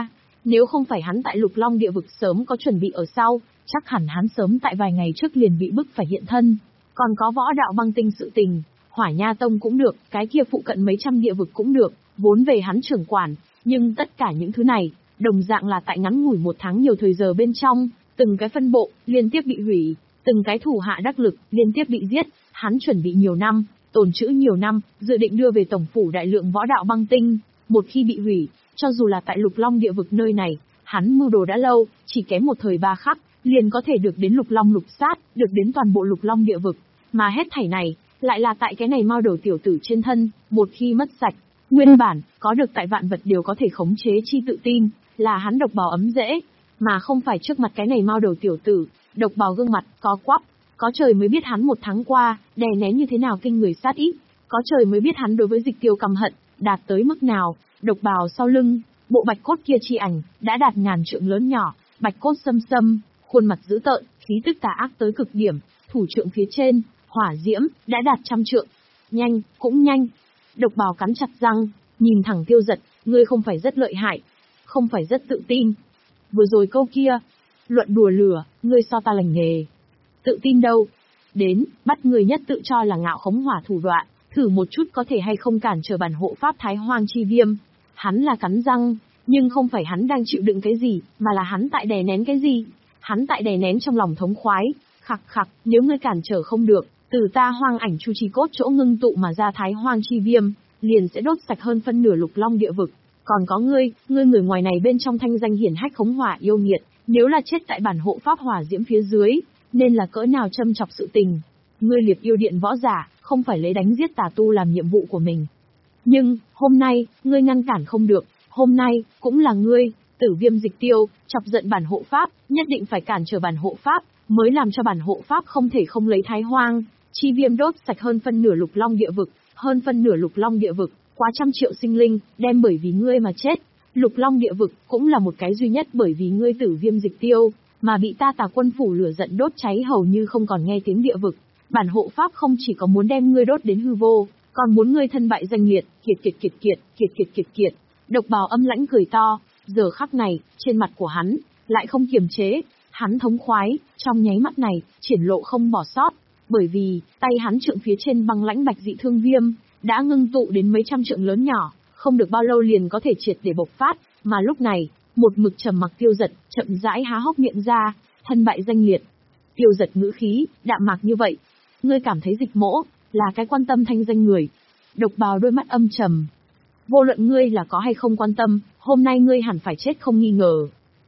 Nếu không phải hắn tại Lục Long địa vực sớm có chuẩn bị ở sau, chắc hẳn hắn sớm tại vài ngày trước liền bị bức phải hiện thân. Còn có võ đạo băng tinh sự tình, Hỏa Nha Tông cũng được, cái kia phụ cận mấy trăm địa vực cũng được, vốn về hắn trưởng quản, nhưng tất cả những thứ này, đồng dạng là tại ngắn ngủi một tháng nhiều thời giờ bên trong, từng cái phân bộ, liên tiếp bị hủy, từng cái thủ hạ đắc lực, liên tiếp bị giết, hắn chuẩn bị nhiều năm, tồn trữ nhiều năm, dự định đưa về tổng phủ đại lượng võ đạo băng tinh, một khi bị hủy, cho dù là tại Lục Long địa vực nơi này, hắn mưu đồ đã lâu, chỉ kém một thời ba khắc, liền có thể được đến Lục Long lục sát, được đến toàn bộ Lục Long địa vực, mà hết thảy này, lại là tại cái này mao đầu tiểu tử trên thân, một khi mất sạch, nguyên bản, có được tại vạn vật đều có thể khống chế chi tự tin, là hắn độc bào ấm dễ, mà không phải trước mặt cái này mao đầu tiểu tử, độc bào gương mặt, có quắp, có trời mới biết hắn một tháng qua, đè nén như thế nào kinh người sát ý, có trời mới biết hắn đối với Dịch Tiêu căm hận, đạt tới mức nào, độc bào sau lưng, bộ bạch cốt kia chi ảnh, đã đạt ngàn trượng lớn nhỏ, bạch cốt xâm xâm, khuôn mặt dữ tợn, khí tức tà ác tới cực điểm, thủ trượng phía trên, hỏa diễm, đã đạt trăm trượng. Nhanh, cũng nhanh. Độc bào cắn chặt răng, nhìn thẳng Tiêu Giật, ngươi không phải rất lợi hại, không phải rất tự tin. Vừa rồi câu kia, luận đùa lửa, ngươi so ta lành nghề. Tự tin đâu? Đến, bắt người nhất tự cho là ngạo khống hỏa thủ đoạn, thử một chút có thể hay không cản trở bản hộ pháp Thái Hoang chi viêm. Hắn là cắn răng, nhưng không phải hắn đang chịu đựng cái gì, mà là hắn tại đè nén cái gì. Hắn tại đè nén trong lòng thống khoái, khặc khặc, nếu ngươi cản trở không được, từ ta Hoang Ảnh Chu Chi Cốt chỗ ngưng tụ mà ra Thái Hoang chi viêm, liền sẽ đốt sạch hơn phân nửa Lục Long địa vực. Còn có ngươi, ngươi người ngoài này bên trong thanh danh hiển hách khống hỏa yêu nghiệt, nếu là chết tại bản hộ pháp hỏa diễm phía dưới, nên là cỡ nào châm chọc sự tình. Ngươi liệp yêu điện võ giả, không phải lấy đánh giết tà tu làm nhiệm vụ của mình. Nhưng, hôm nay, ngươi ngăn cản không được, hôm nay, cũng là ngươi, Tử Viêm Dịch Tiêu, chọc giận bản hộ pháp, nhất định phải cản trở bản hộ pháp, mới làm cho bản hộ pháp không thể không lấy Thái Hoang chi viêm đốt sạch hơn phân nửa Lục Long địa vực, hơn phân nửa Lục Long địa vực, quá trăm triệu sinh linh, đem bởi vì ngươi mà chết. Lục Long địa vực cũng là một cái duy nhất bởi vì ngươi Tử Viêm Dịch Tiêu, mà bị ta Tà Quân phủ lửa giận đốt cháy hầu như không còn nghe tiếng địa vực. Bản hộ pháp không chỉ có muốn đem ngươi đốt đến hư vô, còn muốn ngươi thân bại danh liệt, kiệt kiệt kiệt kiệt, kiệt kiệt kiệt kiệt. Độc bào âm lãnh cười to, giờ khắc này, trên mặt của hắn, lại không kiềm chế, hắn thống khoái, trong nháy mắt này, triển lộ không bỏ sót, bởi vì, tay hắn trượng phía trên băng lãnh bạch dị thương viêm, đã ngưng tụ đến mấy trăm trượng lớn nhỏ, không được bao lâu liền có thể triệt để bộc phát, mà lúc này, một mực trầm mặc Tiêu Giật, chậm rãi há hốc miệng ra, thân bại danh liệt. Tiêu Giật ngữ khí, đạm mạc như vậy, ngươi cảm thấy Dịch Mỗ là cái quan tâm thanh danh người? Độc bào đôi mắt âm trầm. Vô luận ngươi là có hay không quan tâm, hôm nay ngươi hẳn phải chết không nghi ngờ.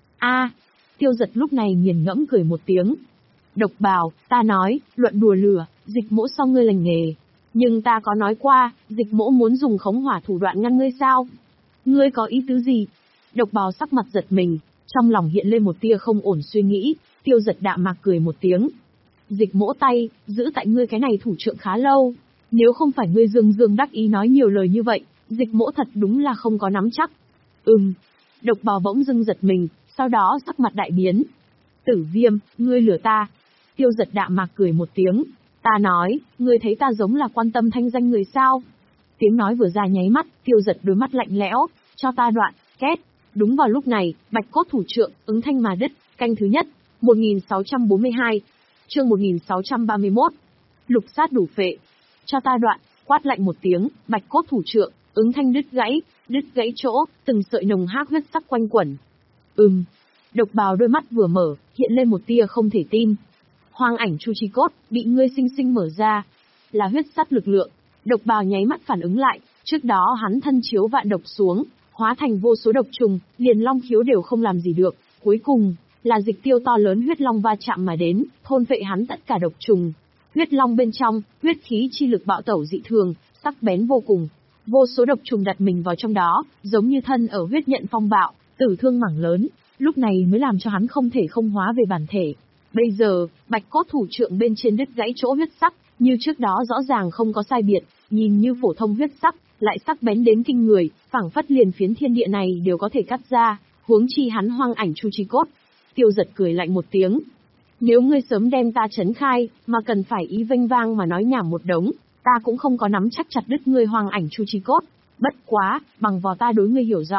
A, Tiêu Giật lúc này nghiền ngẫm cười một tiếng. Độc bào, ta nói, luận đùa lửa, Dịch Mỗ so ngươi lành nghề. Nhưng ta có nói qua, Dịch Mỗ muốn dùng khống hỏa thủ đoạn ngăn ngươi sao? Ngươi có ý tứ gì? Độc bào sắc mặt giật mình, trong lòng hiện lên một tia không ổn suy nghĩ, Tiêu Giật đạm mạc cười một tiếng. Dịch Mỗ tay, giữ tại ngươi cái này thủ trượng khá lâu. Nếu không phải ngươi dương dương đắc ý nói nhiều lời như vậy, Dịch Mỗ thật đúng là không có nắm chắc. Ừm. Độc bào bỗng dưng giật mình, sau đó sắc mặt đại biến. Tử Viêm, ngươi lừa ta. Tiêu Giật đạm mạc cười một tiếng. Ta nói, ngươi thấy ta giống là quan tâm thanh danh người sao? Tiếng nói vừa ra nháy mắt, Tiêu Giật đôi mắt lạnh lẽo, cho ta đoạn, két. Đúng vào lúc này, bạch cốt thủ trượng, ứng thanh mà đứt, canh thứ nhất, một nghìn sáu trăm bốn mươi hai, chương một nghìn sáu trăm ba mươi mốt. Lục sát đủ phệ. Cho ta đoạn, quát lạnh một tiếng, bạch cốt thủ trượng, ứng thanh đứt gãy, đứt gãy chỗ, từng sợi nồng hắc huyết sắc quanh quẩn. Ừm. Độc bào đôi mắt vừa mở, hiện lên một tia không thể tin. Hoang Ảnh Chu Chi Cốt, bị ngươi sinh sinh mở ra, là huyết sắt lực lượng. Độc bào nháy mắt phản ứng lại, trước đó hắn thân chiếu vạn độc xuống, hóa thành vô số độc trùng, liền long khiếu đều không làm gì được, cuối cùng, là Dịch Tiêu to lớn huyết long va chạm mà đến, thôn phệ hắn tất cả độc trùng. Huyết long bên trong, huyết khí chi lực bạo tẩu dị thường, sắc bén vô cùng. Vô số độc trùng đặt mình vào trong đó, giống như thân ở huyết nhận phong bạo, tử thương mảng lớn, lúc này mới làm cho hắn không thể không hóa về bản thể. Bây giờ, bạch cốt thủ trượng bên trên đứt gãy chỗ huyết sắc, như trước đó rõ ràng không có sai biệt, nhìn như phổ thông huyết sắc, lại sắc bén đến kinh người, phảng phất liền phiến thiên địa này đều có thể cắt ra, huống chi hắn Hoang Ảnh Chu Chi Cốt. Tiêu Giật cười lạnh một tiếng. Nếu ngươi sớm đem ta trấn khai, mà cần phải ý vênh vang mà nói nhảm một đống, ta cũng không có nắm chắc chặt đứt ngươi Hoang Ảnh Chu Chi Cốt. Bất quá, bằng vào ta đối ngươi hiểu rõ,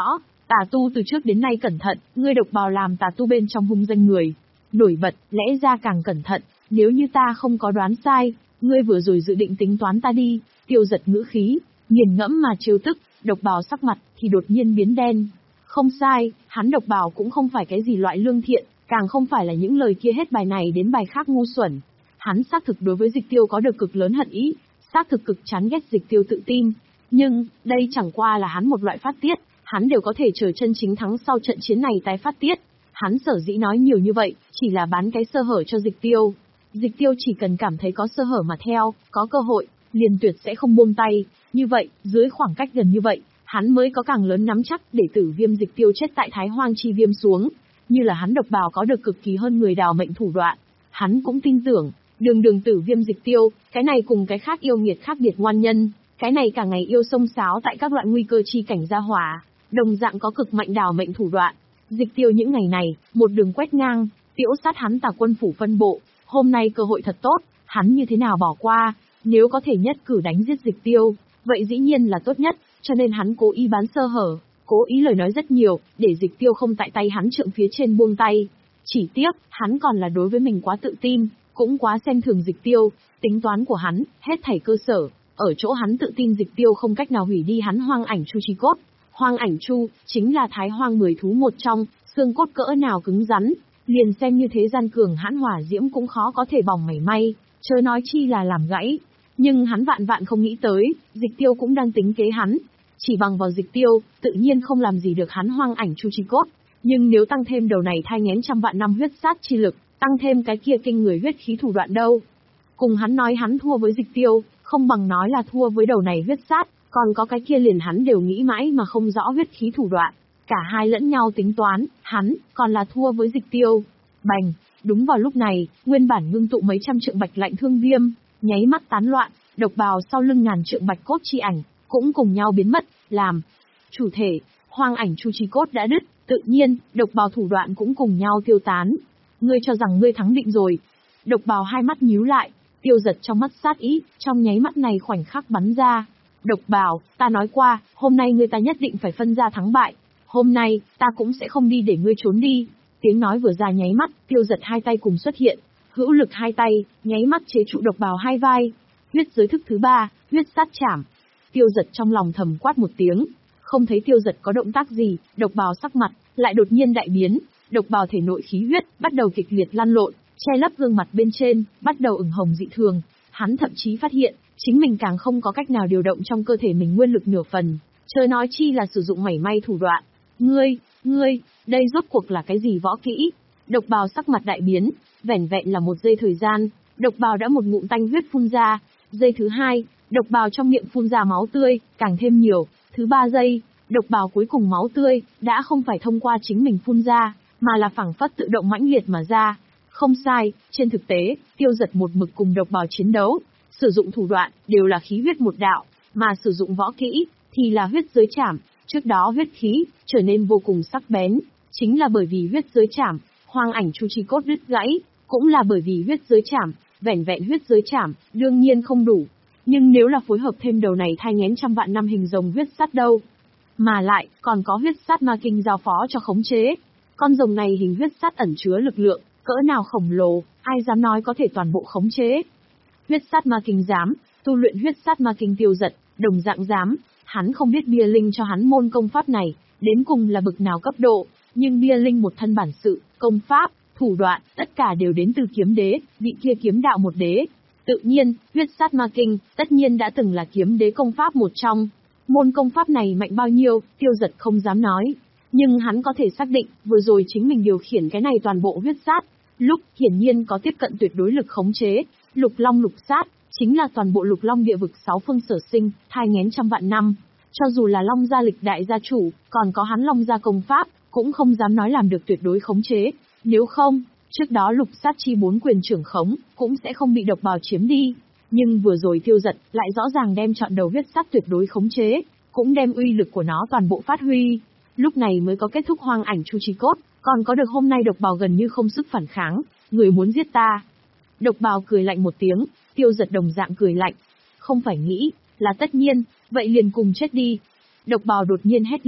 Tà tu từ trước đến nay cẩn thận, ngươi độc bào làm tà tu bên trong hung danh người. Nổi bật, lẽ ra càng cẩn thận, nếu như ta không có đoán sai, ngươi vừa rồi dự định tính toán ta đi. Tiêu Giật ngữ khí, nghiền ngẫm mà trêu tức, độc bào sắc mặt thì đột nhiên biến đen. Không sai, hắn độc bào cũng không phải cái gì loại lương thiện, càng không phải là những lời kia hết bài này đến bài khác ngu xuẩn. Hắn xác thực đối với Dịch Tiêu có được cực lớn hận ý, xác thực cực chán ghét Dịch Tiêu tự tin. Nhưng, đây chẳng qua là hắn một loại phát tiết, hắn đều có thể chờ chân chính thắng sau trận chiến này tái phát tiết. Hắn sở dĩ nói nhiều như vậy, chỉ là bán cái sơ hở cho Dịch Tiêu. Dịch Tiêu chỉ cần cảm thấy có sơ hở mà theo, có cơ hội, liền tuyệt sẽ không buông tay. Như vậy, dưới khoảng cách gần như vậy, hắn mới có càng lớn nắm chắc để Tử Viêm Dịch Tiêu chết tại Thái Hoang Chi Viêm xuống. Như là hắn độc bào có được cực kỳ hơn người đào mệnh thủ đoạn. Hắn cũng tin tưởng, đường đường Tử Viêm Dịch Tiêu, cái này cùng cái khác yêu nghiệt khác biệt ngoan nhân, cái này cả ngày yêu sông sáo tại các loại nguy cơ chi cảnh gia hỏa, đồng dạng có cực mạnh đào mệnh thủ đoạn. Dịch Tiêu những ngày này, một đường quét ngang, tiễu sát hắn Tà Quân phủ phân bộ, hôm nay cơ hội thật tốt, hắn như thế nào bỏ qua, nếu có thể nhất cử đánh giết Dịch Tiêu, vậy dĩ nhiên là tốt nhất, cho nên hắn cố ý bán sơ hở, cố ý lời nói rất nhiều, để Dịch Tiêu không tại tay hắn trượng phía trên buông tay. Chỉ tiếc, hắn còn là đối với mình quá tự tin, cũng quá xem thường Dịch Tiêu, tính toán của hắn, hết thảy cơ sở, ở chỗ hắn tự tin Dịch Tiêu không cách nào hủy đi hắn Hoang Ảnh Chu chi cốt. Hoang Ảnh Chu, chính là Thái Hoang mười thú một trong, xương cốt cỡ nào cứng rắn, liền xem như thế gian cường hãn hỏa diễm cũng khó có thể bỏng mảy may, chớ nói chi là làm gãy. Nhưng hắn vạn vạn không nghĩ tới, Dịch Tiêu cũng đang tính kế hắn. Chỉ bằng vào Dịch Tiêu, tự nhiên không làm gì được hắn Hoang Ảnh Chu chi cốt. Nhưng nếu tăng thêm đầu này thai nghén trăm vạn năm huyết sát chi lực, tăng thêm cái kia kinh người huyết khí thủ đoạn đâu. Cùng hắn nói hắn thua với Dịch Tiêu, không bằng nói là thua với đầu này huyết sát, còn có cái kia liền hắn đều nghĩ mãi mà không rõ huyết khí thủ đoạn. Cả hai lẫn nhau tính toán, hắn, còn là thua với Dịch Tiêu. Bành, đúng vào lúc này, nguyên bản ngưng tụ mấy trăm trượng bạch lạnh thương viêm, nháy mắt tán loạn, độc bào sau lưng ngàn trượng bạch cốt chi ảnh, cũng cùng nhau biến mất, làm. Chủ thể, Hoang Ảnh Chu chi cốt đã đứt, tự nhiên, độc bào thủ đoạn cũng cùng nhau tiêu tán. Ngươi cho rằng ngươi thắng định rồi. Độc bào hai mắt nhíu lại, Tiêu Giật trong mắt sát ý, trong nháy mắt này khoảnh khắc bắn ra. Độc bào, ta nói qua, hôm nay ngươi ta nhất định phải phân ra thắng bại. Hôm nay, ta cũng sẽ không đi để ngươi trốn đi. Tiếng nói vừa ra nháy mắt, Tiêu Giật hai tay cùng xuất hiện. Hữu lực hai tay, nháy mắt chế trụ độc bào hai vai. Huyết giới thức thứ ba, huyết sát chảm. Tiêu Giật trong lòng thầm quát một tiếng. Không thấy Tiêu Giật có động tác gì, độc bào sắc mặt, lại đột nhiên đại biến. Độc bào thể nội khí huyết, bắt đầu kịch liệt lăn lộn, che lấp gương mặt bên trên, bắt đầu ửng hồng dị thường. Hắn thậm chí phát hiện, chính mình càng không có cách nào điều động trong cơ thể mình nguyên lực nửa phần, chớ nói chi là sử dụng mảy may thủ đoạn. Ngươi, ngươi, đây rốt cuộc là cái gì võ kỹ? Độc bào sắc mặt đại biến, vẻn vẹn là một giây thời gian, độc bào đã một ngụm tanh huyết phun ra. Giây thứ hai, độc bào trong miệng phun ra máu tươi, càng thêm nhiều. Thứ ba giây, độc bào cuối cùng máu tươi, đã không phải thông qua chính mình phun ra, mà là phảng phất tự động mãnh liệt mà ra. Không sai, trên thực tế, Tiêu Giật một mực cùng độc bào chiến đấu, sử dụng thủ đoạn, đều là khí huyết một đạo, mà sử dụng võ kỹ, thì là huyết giới chảm. Trước đó huyết khí, trở nên vô cùng sắc bén, chính là bởi vì huyết giới chảm, Hoang Ảnh Chu chi cốt đứt gãy, cũng là bởi vì huyết giới chảm, vẻn vẹn huyết giới chảm, đương nhiên không đủ. Nhưng nếu là phối hợp thêm đầu này thai nghén trăm vạn năm hình rồng huyết sát đâu, mà lại, còn có huyết sát ma kinh giao phó cho khống chế. Con rồng này hình huyết sát ẩn chứa lực lượng, cỡ nào khổng lồ, ai dám nói có thể toàn bộ khống chế. Huyết sát ma kinh dám, tu luyện huyết sát ma kinh Tiêu Giật, đồng dạng dám, hắn không biết bia linh cho hắn môn công pháp này, đến cùng là bực nào cấp độ, nhưng bia linh một thân bản sự, công pháp, thủ đoạn, tất cả đều đến từ kiếm đế, vị kia kiếm đạo một đế. Tự nhiên, huyết sát ma kinh, tất nhiên đã từng là kiếm đế công pháp một trong. Môn công pháp này mạnh bao nhiêu, Tiêu Giật không dám nói. Nhưng hắn có thể xác định, vừa rồi chính mình điều khiển cái này toàn bộ huyết sát. Lúc, hiển nhiên có tiếp cận tuyệt đối lực khống chế, lục long lục sát, chính là toàn bộ lục long địa vực sáu phương sở sinh, thai nghén trăm vạn năm. Cho dù là long gia lịch đại gia chủ, còn có hắn long gia công pháp, cũng không dám nói làm được tuyệt đối khống chế. Nếu không, trước đó lục sát chi bốn quyền trưởng khống, cũng sẽ không bị độc bào chiếm đi. Nhưng vừa rồi Tiêu Giật, lại rõ ràng đem chọn đầu huyết sát tuyệt đối khống chế, cũng đem uy lực của nó toàn bộ phát huy. Lúc này mới có kết thúc Hoang Ảnh Chu chi cốt, còn có được hôm nay độc bào gần như không sức phản kháng, người muốn giết ta. Độc bào cười lạnh một tiếng, Tiêu Giật đồng dạng cười lạnh. Không phải nghĩ, là tất nhiên, vậy liền cùng chết đi. Độc bào đột nhiên hét lớn,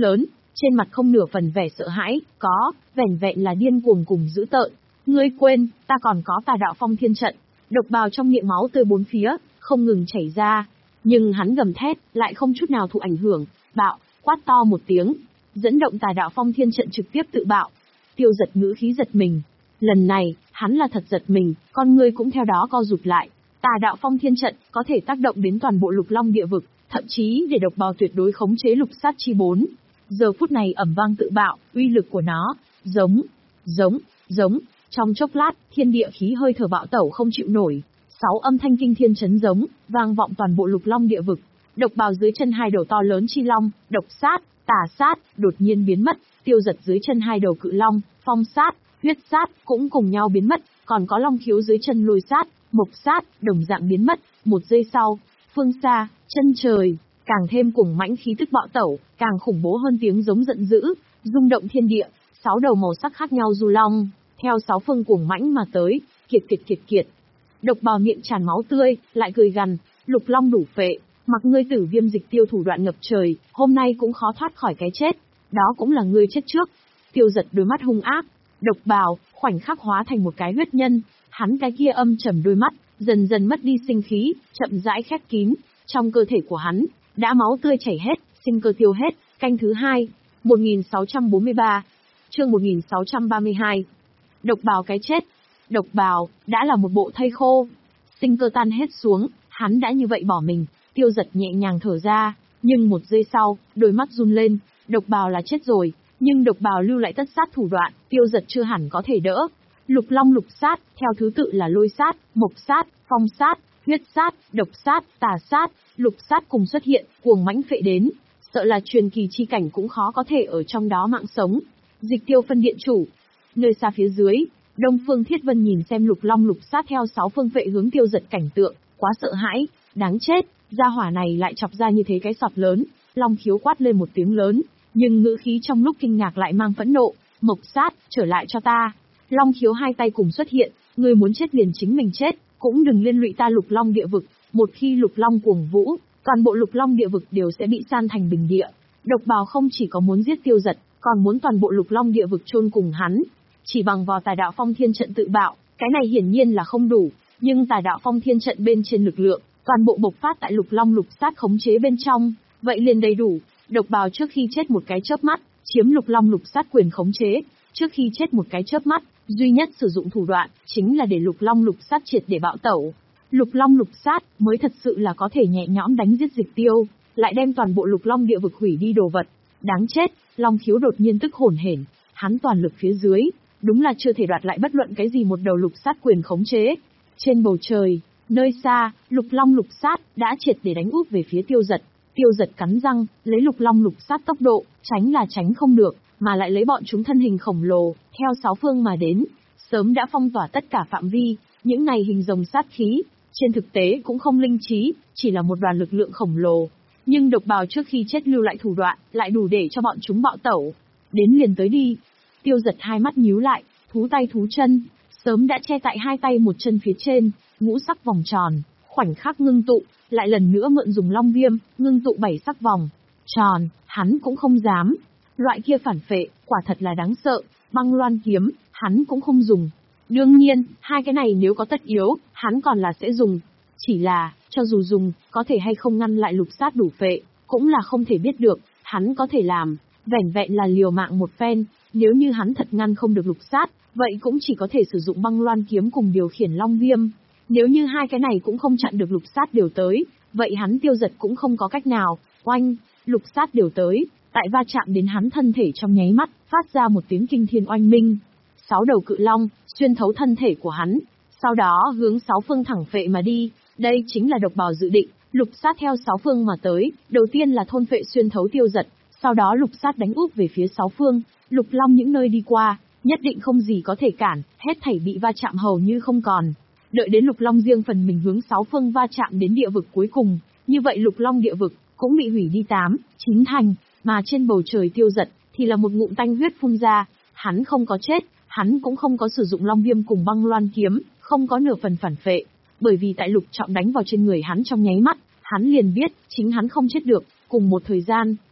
trên mặt không nửa phần vẻ sợ hãi, có, vẻn vẹn là điên cuồng cùng dữ tợn. Ngươi quên, ta còn có Tà Đạo Phong Thiên Trận. Độc Bào trong miệng máu tươi bốn phía, không ngừng chảy ra. Nhưng hắn gầm thét, lại không chút nào thụ ảnh hưởng, bạo, quát to một tiếng, dẫn động Tà Đạo Phong Thiên Trận trực tiếp tự bạo. Tiêu Giật ngữ khí giật mình. Lần này, hắn là thật giật mình, con ngươi cũng theo đó co rụt lại. Tà Đạo Phong Thiên Trận có thể tác động đến toàn bộ Lục Long địa vực, thậm chí để Độc Bào tuyệt đối khống chế lục sát chi bốn. Giờ phút này ầm vang tự bạo, uy lực của nó, giống, giống, giống, trong chốc lát, thiên địa khí hơi thở bạo tẩu không chịu nổi. Sáu âm thanh kinh thiên chấn giống, vang vọng toàn bộ Lục Long địa vực. Độc Bào dưới chân hai đầu to lớn chi long, độc sát, tà sát, đột nhiên biến mất. Tiêu Giật dưới chân hai đầu cự long, phong sát, huyết sát, cũng cùng nhau biến mất. Còn có long khiếu dưới chân lôi sát, mộc sát, đồng dạng biến mất. Một giây sau, phương xa, chân trời, càng thêm cuồng mãnh khí tức bạo tẩu, càng khủng bố hơn tiếng giống giận dữ, rung động thiên địa. Sáu đầu màu sắc khác nhau du long, theo sáu phương cuồng mãnh mà tới, kiệt kiệt kiệt kiệt. Độc Bào miệng tràn máu tươi, lại cười gằn, Lục Long đủ phệ, mặc ngươi Tử Viêm dịch tiêu thủ đoạn ngập trời, hôm nay cũng khó thoát khỏi cái chết, đó cũng là ngươi chết trước. Tiêu Giật đôi mắt hung ác, Độc Bào khoảnh khắc hóa thành một cái huyết nhân, hắn cái kia âm trầm đôi mắt, dần dần mất đi sinh khí, chậm rãi khép kín, trong cơ thể của hắn đã máu tươi chảy hết, sinh cơ tiêu hết. Canh thứ hai, một nghìn sáu trăm bốn mươi ba, chương một nghìn sáu trăm ba mươi hai. Độc Bào cái chết. Độc Bào đã là một bộ thây khô, sinh cơ tan hết xuống, hắn đã như vậy bỏ mình. Tiêu Giật nhẹ nhàng thở ra, nhưng một giây sau, đôi mắt run lên. Độc Bào là chết rồi, nhưng Độc Bào lưu lại tất sát thủ đoạn, Tiêu Giật chưa hẳn có thể đỡ. Lục Long lục sát, theo thứ tự là lôi sát, mộc sát, phong sát, huyết sát, độc sát, tà sát, lục sát cùng xuất hiện, cuồng mãnh phệ đến, sợ là truyền kỳ chi cảnh cũng khó có thể ở trong đó mạng sống. Dịch tiêu phân điện chủ, nơi xa phía dưới, Đông Phương Thiết Vân nhìn xem Lục Long lục sát theo sáu phương vệ hướng Tiêu Giật cảnh tượng, quá sợ hãi, đáng chết, gia hỏa này lại chọc ra như thế cái sọt lớn. Long khiếu quát lên một tiếng lớn, nhưng ngữ khí trong lúc kinh ngạc lại mang phẫn nộ, mộc sát, trở lại cho ta. Long khiếu hai tay cùng xuất hiện, ngươi muốn chết liền chính mình chết, cũng đừng liên lụy ta Lục Long địa vực. Một khi Lục Long cuồng vũ, toàn bộ Lục Long địa vực đều sẽ bị san thành bình địa. Độc Bào không chỉ có muốn giết Tiêu Giật, còn muốn toàn bộ Lục Long địa vực chôn cùng hắn. Chỉ bằng vào Tà Đạo Phong Thiên Trận tự bạo, cái này hiển nhiên là không đủ, nhưng Tà Đạo Phong Thiên Trận bên trên lực lượng, toàn bộ bộc phát tại Lục Long lục sát khống chế bên trong, vậy liền đầy đủ. Độc Bào trước khi chết một cái chớp mắt, chiếm Lục Long lục sát quyền khống chế, trước khi chết một cái chớp mắt, duy nhất sử dụng thủ đoạn, chính là để Lục Long lục sát triệt để bạo tẩu. Lục Long lục sát mới thật sự là có thể nhẹ nhõm đánh giết Dịch Tiêu, lại đem toàn bộ Lục Long địa vực hủy đi đồ vật. Đáng chết, Long khiếu đột nhiên tức hổn hển, hắn toàn lực phía dưới, đúng là chưa thể đoạt lại bất luận cái gì một đầu lục sát quyền khống chế. Trên bầu trời, nơi xa, Lục Long lục sát đã triệt để đánh úp về phía Tiêu Giật. Tiêu Giật cắn răng, lấy Lục Long lục sát tốc độ, tránh là tránh không được, mà lại lấy bọn chúng thân hình khổng lồ, theo sáu phương mà đến, sớm đã phong tỏa tất cả phạm vi. Những này hình rồng sát khí, trên thực tế cũng không linh trí, chỉ là một đoàn lực lượng khổng lồ. Nhưng Độc Bào trước khi chết lưu lại thủ đoạn, lại đủ để cho bọn chúng bạo tẩu. Đến liền tới đi. Tiêu Giật hai mắt nhíu lại, thú tay thú chân, sớm đã che tại hai tay một chân phía trên, ngũ sắc vòng tròn, khoảnh khắc ngưng tụ, lại lần nữa mượn dùng long viêm, ngưng tụ bảy sắc vòng tròn, hắn cũng không dám. Loại kia phản phệ, quả thật là đáng sợ, băng loan kiếm, hắn cũng không dùng. Đương nhiên, hai cái này nếu có tất yếu, hắn còn là sẽ dùng. Chỉ là, cho dù dùng, có thể hay không ngăn lại lục sát đủ phệ, cũng là không thể biết được. Hắn có thể làm, vẻn vẹn là liều mạng một phen. Nếu như hắn thật ngăn không được lục sát, vậy cũng chỉ có thể sử dụng băng loan kiếm cùng điều khiển long viêm. Nếu như hai cái này cũng không chặn được lục sát đều tới, vậy hắn Tiêu Giật cũng không có cách nào. Oanh, lục sát đều tới, tại va chạm đến hắn thân thể trong nháy mắt, phát ra một tiếng kinh thiên oanh minh. Sáu đầu cự long, xuyên thấu thân thể của hắn, sau đó hướng sáu phương thẳng phệ mà đi. Đây chính là Độc Bào dự định, lục sát theo sáu phương mà tới, đầu tiên là thôn phệ xuyên thấu Tiêu Giật, sau đó lục sát đánh úp về phía sáu phương. Lục long những nơi đi qua, nhất định không gì có thể cản, hết thảy bị va chạm hầu như không còn. Đợi đến lục long riêng phần mình hướng sáu phương va chạm đến địa vực cuối cùng, như vậy lục long địa vực cũng bị hủy đi tám, chín thành, mà trên bầu trời Tiêu Giật thì là một ngụm tanh huyết phun ra. Hắn không có chết, hắn cũng không có sử dụng long viêm cùng băng loan kiếm, không có nửa phần phản phệ, bởi vì tại lục trọng đánh vào trên người hắn trong nháy mắt, hắn liền biết chính hắn không chết được. Cùng một thời gian,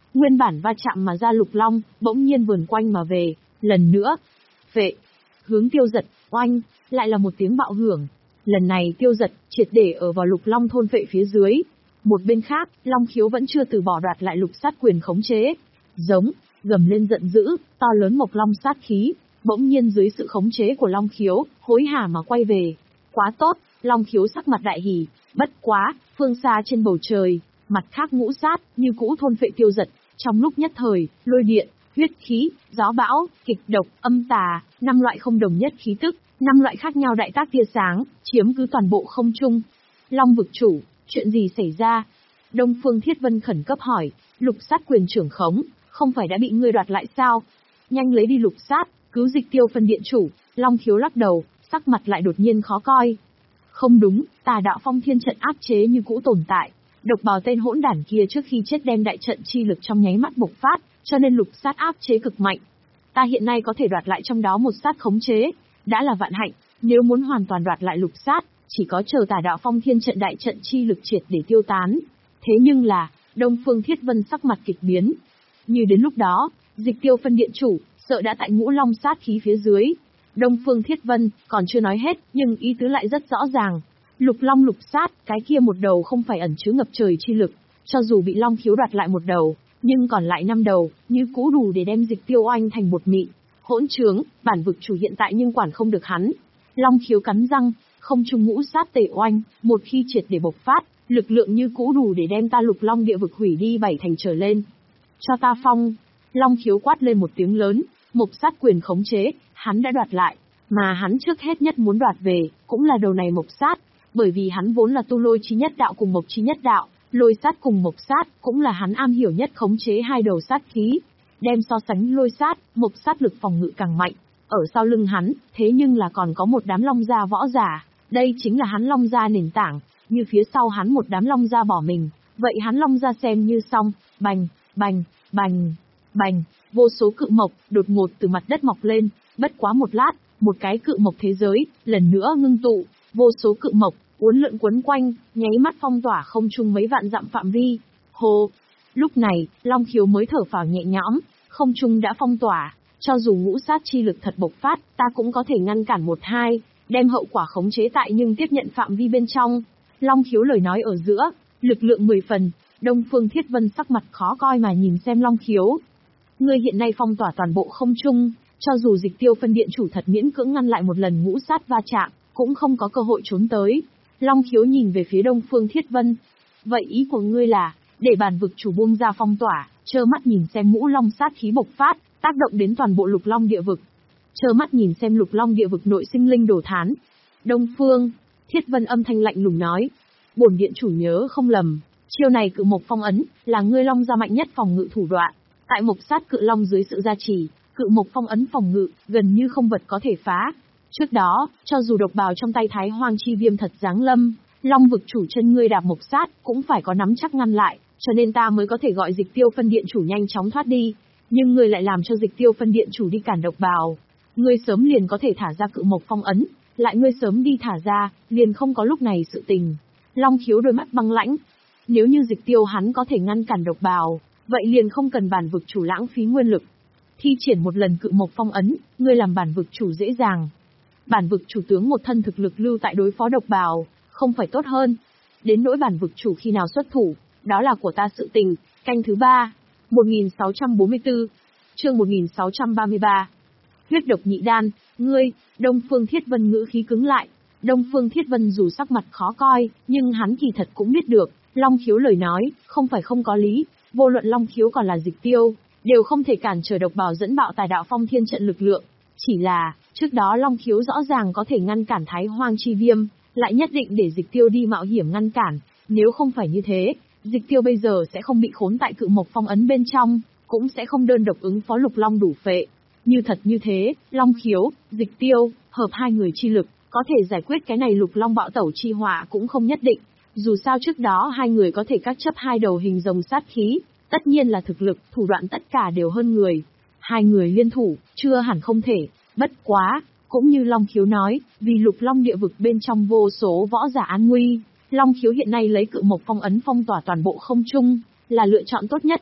Nguyên bản va chạm mà ra lục long, bỗng nhiên vườn quanh mà về, lần nữa. Vệ, hướng tiêu giật, oanh, lại là một tiếng bạo hưởng. Lần này tiêu giật, triệt để ở vào lục long thôn vệ phía dưới. Một bên khác, Long Khiếu vẫn chưa từ bỏ đoạt lại lục sát quyền khống chế. Giống, gầm lên giận dữ, to lớn mộc long sát khí, bỗng nhiên dưới sự khống chế của Long Khiếu, hối hả mà quay về. Quá tốt, Long Khiếu sắc mặt đại hỉ, bất quá, phương xa trên bầu trời, mặt khác ngũ sát, như cũ thôn phệ tiêu giật, trong lúc nhất thời, lôi điện, huyết khí, gió bão, kịch độc, âm tà, năm loại không đồng nhất khí tức, năm loại khác nhau đại tác tia sáng, chiếm cứ toàn bộ không trung. Long vực chủ, chuyện gì xảy ra? Đông Phương Thiết Vân khẩn cấp hỏi, lục sát quyền trưởng khống, không phải đã bị ngươi đoạt lại sao? Nhanh lấy đi lục sát, cứu dịch tiêu phân điện chủ. Long Khiếu lắc đầu, sắc mặt lại đột nhiên khó coi. Không đúng, tà đạo phong thiên trận áp chế như cũ tồn tại. Độc bào tên hỗn đản kia trước khi chết đem đại trận chi lực trong nháy mắt bộc phát, cho nên lục sát áp chế cực mạnh. Ta hiện nay có thể đoạt lại trong đó một sát khống chế, đã là vạn hạnh, nếu muốn hoàn toàn đoạt lại lục sát, chỉ có chờ tà đạo phong thiên trận đại trận chi lực triệt để tiêu tán. Thế nhưng là, Đông Phương Thiết Vân sắc mặt kịch biến. Như đến lúc đó, dịch tiêu phân điện chủ, sợ đã tại ngũ long sát khí phía dưới. Đông Phương Thiết Vân, còn chưa nói hết, nhưng ý tứ lại rất rõ ràng. Lục long lục sát, cái kia một đầu không phải ẩn chứa ngập trời chi lực, cho dù bị Long Khiếu đoạt lại một đầu, nhưng còn lại năm đầu, như cũ đủ để đem dịch tiêu oanh thành bột mịn. Hỗn trướng, bản vực chủ hiện tại nhưng quản không được hắn. Long Khiếu cắn răng, không trung ngũ sát tề oanh, một khi triệt để bộc phát, lực lượng như cũ đủ để đem ta lục long địa vực hủy đi bảy thành trở lên. Cho ta phong, Long Khiếu quát lên một tiếng lớn, mộc sát quyền khống chế, hắn đã đoạt lại, mà hắn trước hết nhất muốn đoạt về, cũng là đầu này mộc sát, bởi vì hắn vốn là tu lôi chí nhất đạo cùng mộc chí nhất đạo, lôi sát cùng mộc sát, cũng là hắn am hiểu nhất khống chế hai đầu sát khí. Đem so sánh lôi sát, mộc sát lực phòng ngự càng mạnh, ở sau lưng hắn, thế nhưng là còn có một đám long gia võ giả, đây chính là hắn long gia nền tảng, như phía sau hắn một đám long gia bỏ mình, vậy hắn long gia xem như xong, bành, bành, bành, bành, vô số cự mộc, đột ngột từ mặt đất mọc lên, bất quá một lát, một cái cự mộc thế giới, lần nữa ngưng tụ, vô số cự mộc, uốn lượn quấn quanh, nháy mắt phong tỏa không trung mấy vạn dặm phạm vi. Hồ! Lúc này, Long Khiếu mới thở phào nhẹ nhõm, không trung đã phong tỏa, cho dù ngũ sát chi lực thật bộc phát, ta cũng có thể ngăn cản một hai, đem hậu quả khống chế tại nhưng tiếp nhận phạm vi bên trong. Long Khiếu lời nói ở giữa, lực lượng mười phần, Đông Phương Thiết Vân sắc mặt khó coi mà nhìn xem Long Khiếu. Ngươi hiện nay phong tỏa toàn bộ không trung, cho dù dịch tiêu phân điện chủ thật miễn cưỡng ngăn lại một lần ngũ sát va chạm, cũng không có cơ hội trốn tới. Long Khiếu nhìn về phía Đông Phương Thiết Vân. Vậy ý của ngươi là, để bản vực chủ buông ra phong tỏa, trơ mắt nhìn xem ngũ long sát khí bộc phát, tác động đến toàn bộ lục long địa vực. Trơ mắt nhìn xem lục long địa vực nội sinh linh đổ thán. Đông Phương, Thiết Vân âm thanh lạnh lùng nói. Bổn điện chủ nhớ không lầm, chiêu này cự mộc phong ấn, là ngươi long gia mạnh nhất phòng ngự thủ đoạn. Tại mộc sát cự long dưới sự gia trì, cự mộc phong ấn phòng ngự, gần như không vật có thể phá. Trước đó, cho dù độc bào trong tay Thái Hoang chi viêm thật giáng lâm, long vực chủ chân ngươi đạp mộc sát, cũng phải có nắm chắc ngăn lại, cho nên ta mới có thể gọi dịch tiêu phân điện chủ nhanh chóng thoát đi. Nhưng ngươi lại làm cho dịch tiêu phân điện chủ đi cản độc bào. Ngươi sớm liền có thể thả ra cự mộc phong ấn, lại ngươi sớm đi thả ra, liền không có lúc này sự tình. Long Khiếu đôi mắt băng lãnh. Nếu như dịch tiêu hắn có thể ngăn cản độc bào, vậy liền không cần bản vực chủ lãng phí nguyên lực. Thi triển một lần cự mộc phong ấn, ngươi làm bản vực chủ dễ dàng. Bản vực chủ tướng một thân thực lực lưu tại đối phó độc bào, không phải tốt hơn. Đến nỗi bản vực chủ khi nào xuất thủ, đó là của ta sự tình. Canh thứ ba, một nghìn sáu trăm bốn mươi tư, chương một nghìn sáu trăm ba mươi ba. Huyết độc nhị đan, ngươi, Đông Phương Thiết Vân ngữ khí cứng lại. Đông Phương Thiết Vân dù sắc mặt khó coi, nhưng hắn kỳ thật cũng biết được, Long Khiếu lời nói, không phải không có lý, vô luận Long Khiếu còn là dịch tiêu, đều không thể cản trở độc bào dẫn bạo tài đạo phong thiên trận lực lượng. Chỉ là, trước đó Long Khiếu rõ ràng có thể ngăn cản Thái Hoang chi viêm, lại nhất định để dịch tiêu đi mạo hiểm ngăn cản, nếu không phải như thế, dịch tiêu bây giờ sẽ không bị khốn tại cự mộc phong ấn bên trong, cũng sẽ không đơn độc ứng phó lục long đủ phệ. Như thật như thế, Long Khiếu, dịch tiêu, hợp hai người chi lực, có thể giải quyết cái này lục long bạo tẩu chi họa cũng không nhất định. Dù sao trước đó hai người có thể các chấp hai đầu hình rồng sát khí, tất nhiên là thực lực, thủ đoạn tất cả đều hơn người. Hai người liên thủ, chưa hẳn không thể, bất quá, cũng như Long Khiếu nói, vì lục long địa vực bên trong vô số võ giả an nguy, Long Khiếu hiện nay lấy cự mộc phong ấn phong tỏa toàn bộ không trung, là lựa chọn tốt nhất.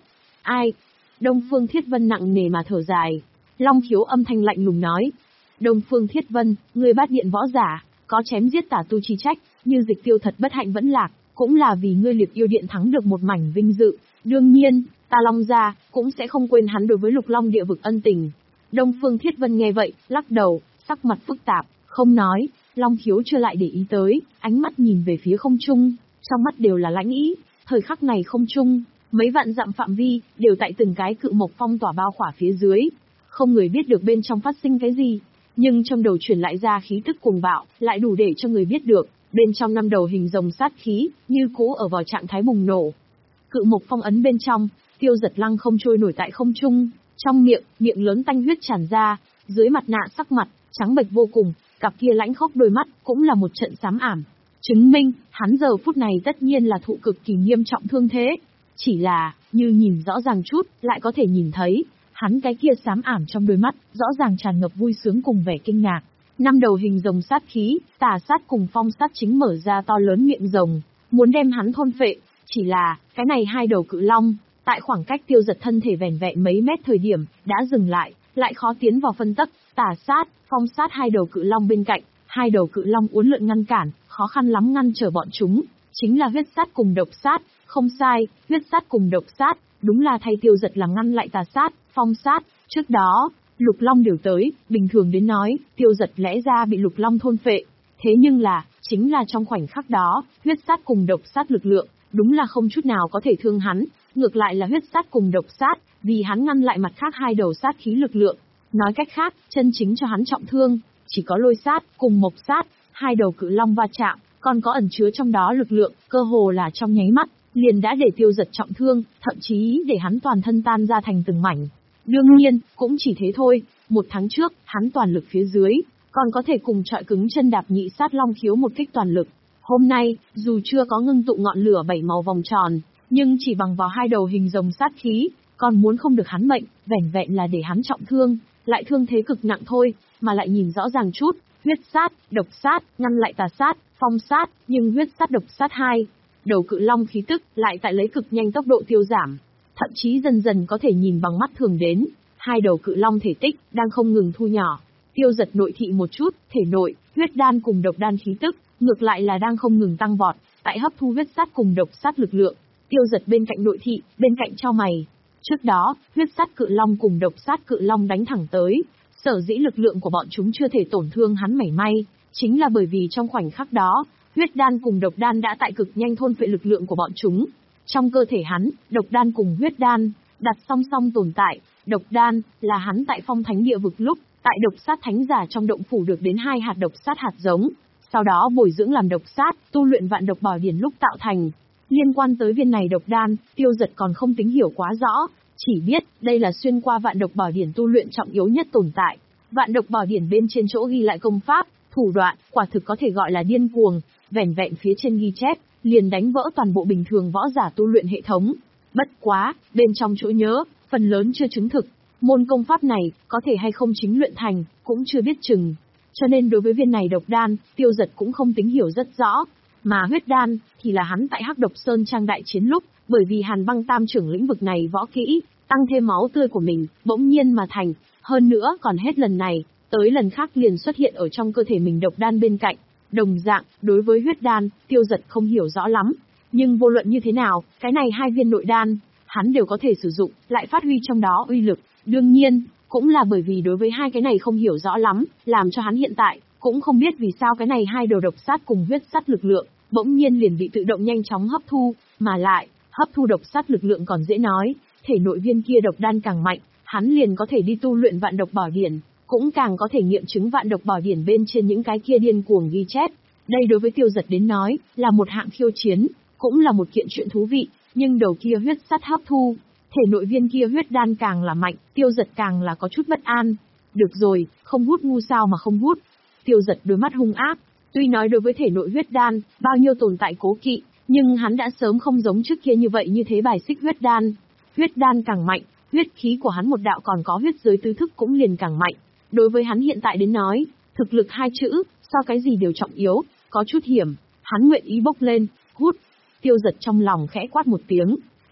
Ai? Đông Phương Thiết Vân nặng nề mà thở dài. Long Khiếu âm thanh lạnh lùng nói. Đông Phương Thiết Vân, người bát điện võ giả, có chém giết tà tu chi trách, như Dịch Tiêu thật bất hạnh vẫn lạc, cũng là vì ngươi Liệt Yêu Điện thắng được một mảnh vinh dự. Đương nhiên, ta Long gia cũng sẽ không quên hắn đối với Lục Long địa vực ân tình. Đông Phương Thiết Vân nghe vậy, lắc đầu, sắc mặt phức tạp, không nói. Long Khiếu chưa lại để ý tới, ánh mắt nhìn về phía không trung, trong mắt đều là lãnh ý. Thời khắc này không trung, mấy vạn dặm phạm vi, đều tại từng cái cự mộc phong tỏa bao khỏa phía dưới. Không người biết được bên trong phát sinh cái gì, nhưng trong đầu truyền lại ra khí tức cuồng bạo, lại đủ để cho người biết được, bên trong năm đầu hình rồng sát khí, như cũ ở vào trạng thái bùng nổ. Cự mộc phong ấn bên trong, Tiêu Giật lăng không trôi nổi tại không trung, trong miệng, miệng lớn tanh huyết tràn ra, dưới mặt nạ sắc mặt, trắng bệch vô cùng, cặp kia lãnh khốc đôi mắt, cũng là một trận xám ảm. Chứng minh, hắn giờ phút này tất nhiên là thụ cực kỳ nghiêm trọng thương thế. Chỉ là, như nhìn rõ ràng chút, lại có thể nhìn thấy, hắn cái kia xám ảm trong đôi mắt, rõ ràng tràn ngập vui sướng cùng vẻ kinh ngạc. Năm đầu hình rồng sát khí, tà sát cùng phong sát chính mở ra to lớn miệng rồng, muốn đem hắn thôn phệ. Chỉ là, cái này hai đầu cự long, tại khoảng cách Tiêu Giật thân thể vẻn vẹn mấy mét thời điểm, đã dừng lại, lại khó tiến vào phân tấc. Tà sát, phong sát hai đầu cự long bên cạnh, hai đầu cự long uốn lượn ngăn cản, khó khăn lắm ngăn trở bọn chúng. Chính là huyết sát cùng độc sát, không sai, huyết sát cùng độc sát, đúng là thay Tiêu Giật làm ngăn lại tà sát, phong sát. Trước đó, Lục Long đều tới, bình thường đến nói, Tiêu Giật lẽ ra bị Lục Long thôn phệ. Thế nhưng là, chính là trong khoảnh khắc đó, huyết sát cùng độc sát lực lượng, đúng là không chút nào có thể thương hắn, ngược lại là huyết sát cùng độc sát, vì hắn ngăn lại mặt khác hai đầu sát khí lực lượng. Nói cách khác, chân chính cho hắn trọng thương, chỉ có lôi sát, cùng mộc sát, hai đầu cự long va chạm, còn có ẩn chứa trong đó lực lượng, cơ hồ là trong nháy mắt, liền đã để Tiêu Giật trọng thương, thậm chí để hắn toàn thân tan ra thành từng mảnh. Đương nhiên, cũng chỉ thế thôi, một tháng trước, hắn toàn lực phía dưới, còn có thể cùng trọi cứng chân đạp nhị sát Long Khiếu một kích toàn lực. Hôm nay, dù chưa có ngưng tụ ngọn lửa bảy màu vòng tròn, nhưng chỉ bằng vào hai đầu hình rồng sát khí, còn muốn không được hắn mệnh, vẻn vẹn là để hắn trọng thương, lại thương thế cực nặng thôi, mà lại nhìn rõ ràng chút, huyết sát, độc sát, ngăn lại tà sát, phong sát, nhưng huyết sát độc sát hai, đầu cự long khí tức lại tại lấy cực nhanh tốc độ tiêu giảm, thậm chí dần dần có thể nhìn bằng mắt thường đến, hai đầu cự long thể tích đang không ngừng thu nhỏ. Tiêu Giật nội thị một chút, thể nội, huyết đan cùng độc đan khí tức, ngược lại là đang không ngừng tăng vọt, tại hấp thu huyết sát cùng độc sát lực lượng. Tiêu Giật bên cạnh nội thị, bên cạnh chau mày. Trước đó, huyết sát cự long cùng độc sát cự long đánh thẳng tới, sở dĩ lực lượng của bọn chúng chưa thể tổn thương hắn mảy may, chính là bởi vì trong khoảnh khắc đó, huyết đan cùng độc đan đã tại cực nhanh thôn phệ lực lượng của bọn chúng. Trong cơ thể hắn, độc đan cùng huyết đan đặt song song tồn tại, độc đan là hắn tại Phong Thánh địa vực lúc, tại độc sát thánh giả trong động phủ được đến hai hạt độc sát hạt giống, sau đó bồi dưỡng làm độc sát, tu luyện vạn độc bảo điển lúc tạo thành. Liên quan tới viên này độc đan, Tiêu Giật còn không tính hiểu quá rõ, chỉ biết đây là xuyên qua vạn độc bảo điển tu luyện trọng yếu nhất tồn tại. Vạn độc bảo điển bên trên chỗ ghi lại công pháp, thủ đoạn, quả thực có thể gọi là điên cuồng, vẻn vẹn phía trên ghi chép, liền đánh vỡ toàn bộ bình thường võ giả tu luyện hệ thống. Bất quá, bên trong chỗ nhớ, phần lớn chưa chứng thực, môn công pháp này có thể hay không chính luyện thành, cũng chưa biết chừng. Cho nên đối với viên này độc đan, Tiêu Giật cũng không tính hiểu rất rõ. Mà huyết đan, thì là hắn tại Hắc Độc Sơn Trang đại chiến lúc, bởi vì Hàn Băng Tam trưởng lĩnh vực này võ kỹ, tăng thêm máu tươi của mình, bỗng nhiên mà thành. Hơn nữa còn hết lần này, tới lần khác liền xuất hiện ở trong cơ thể mình độc đan bên cạnh. Đồng dạng, đối với huyết đan, Tiêu Giật không hiểu rõ lắm. Nhưng vô luận như thế nào, cái này hai viên nội đan, hắn đều có thể sử dụng, lại phát huy trong đó uy lực. Đương nhiên, cũng là bởi vì đối với hai cái này không hiểu rõ lắm, làm cho hắn hiện tại, cũng không biết vì sao cái này hai đầu độc sát cùng huyết sát lực lượng, bỗng nhiên liền bị tự động nhanh chóng hấp thu, mà lại, hấp thu độc sát lực lượng còn dễ nói, thể nội viên kia độc đan càng mạnh, hắn liền có thể đi tu luyện vạn độc bảo điển, cũng càng có thể nghiệm chứng vạn độc bảo điển bên trên những cái kia điên cuồng ghi chép. Đây đối với Tiêu Giật đến nói, là một hạng khiêu chiến, cũng là một kiện chuyện thú vị, nhưng đầu kia huyết sát hấp thu, thể nội viên kia huyết đan càng là mạnh, Tiêu Giật càng là có chút bất an. Được rồi, không hút ngu sao mà không hút. Tiêu Giật đôi mắt hung ác, tuy nói đối với thể nội huyết đan, bao nhiêu tồn tại cố kỵ, nhưng hắn đã sớm không giống trước kia như vậy như thế bài xích huyết đan. Huyết đan càng mạnh, huyết khí của hắn một đạo còn có huyết giới tứ thức cũng liền càng mạnh. Đối với hắn hiện tại đến nói, thực lực hai chữ, so cái gì đều trọng yếu, có chút hiểm, hắn nguyện ý bốc lên, hút. Tiêu Giật trong lòng khẽ quát một tiếng.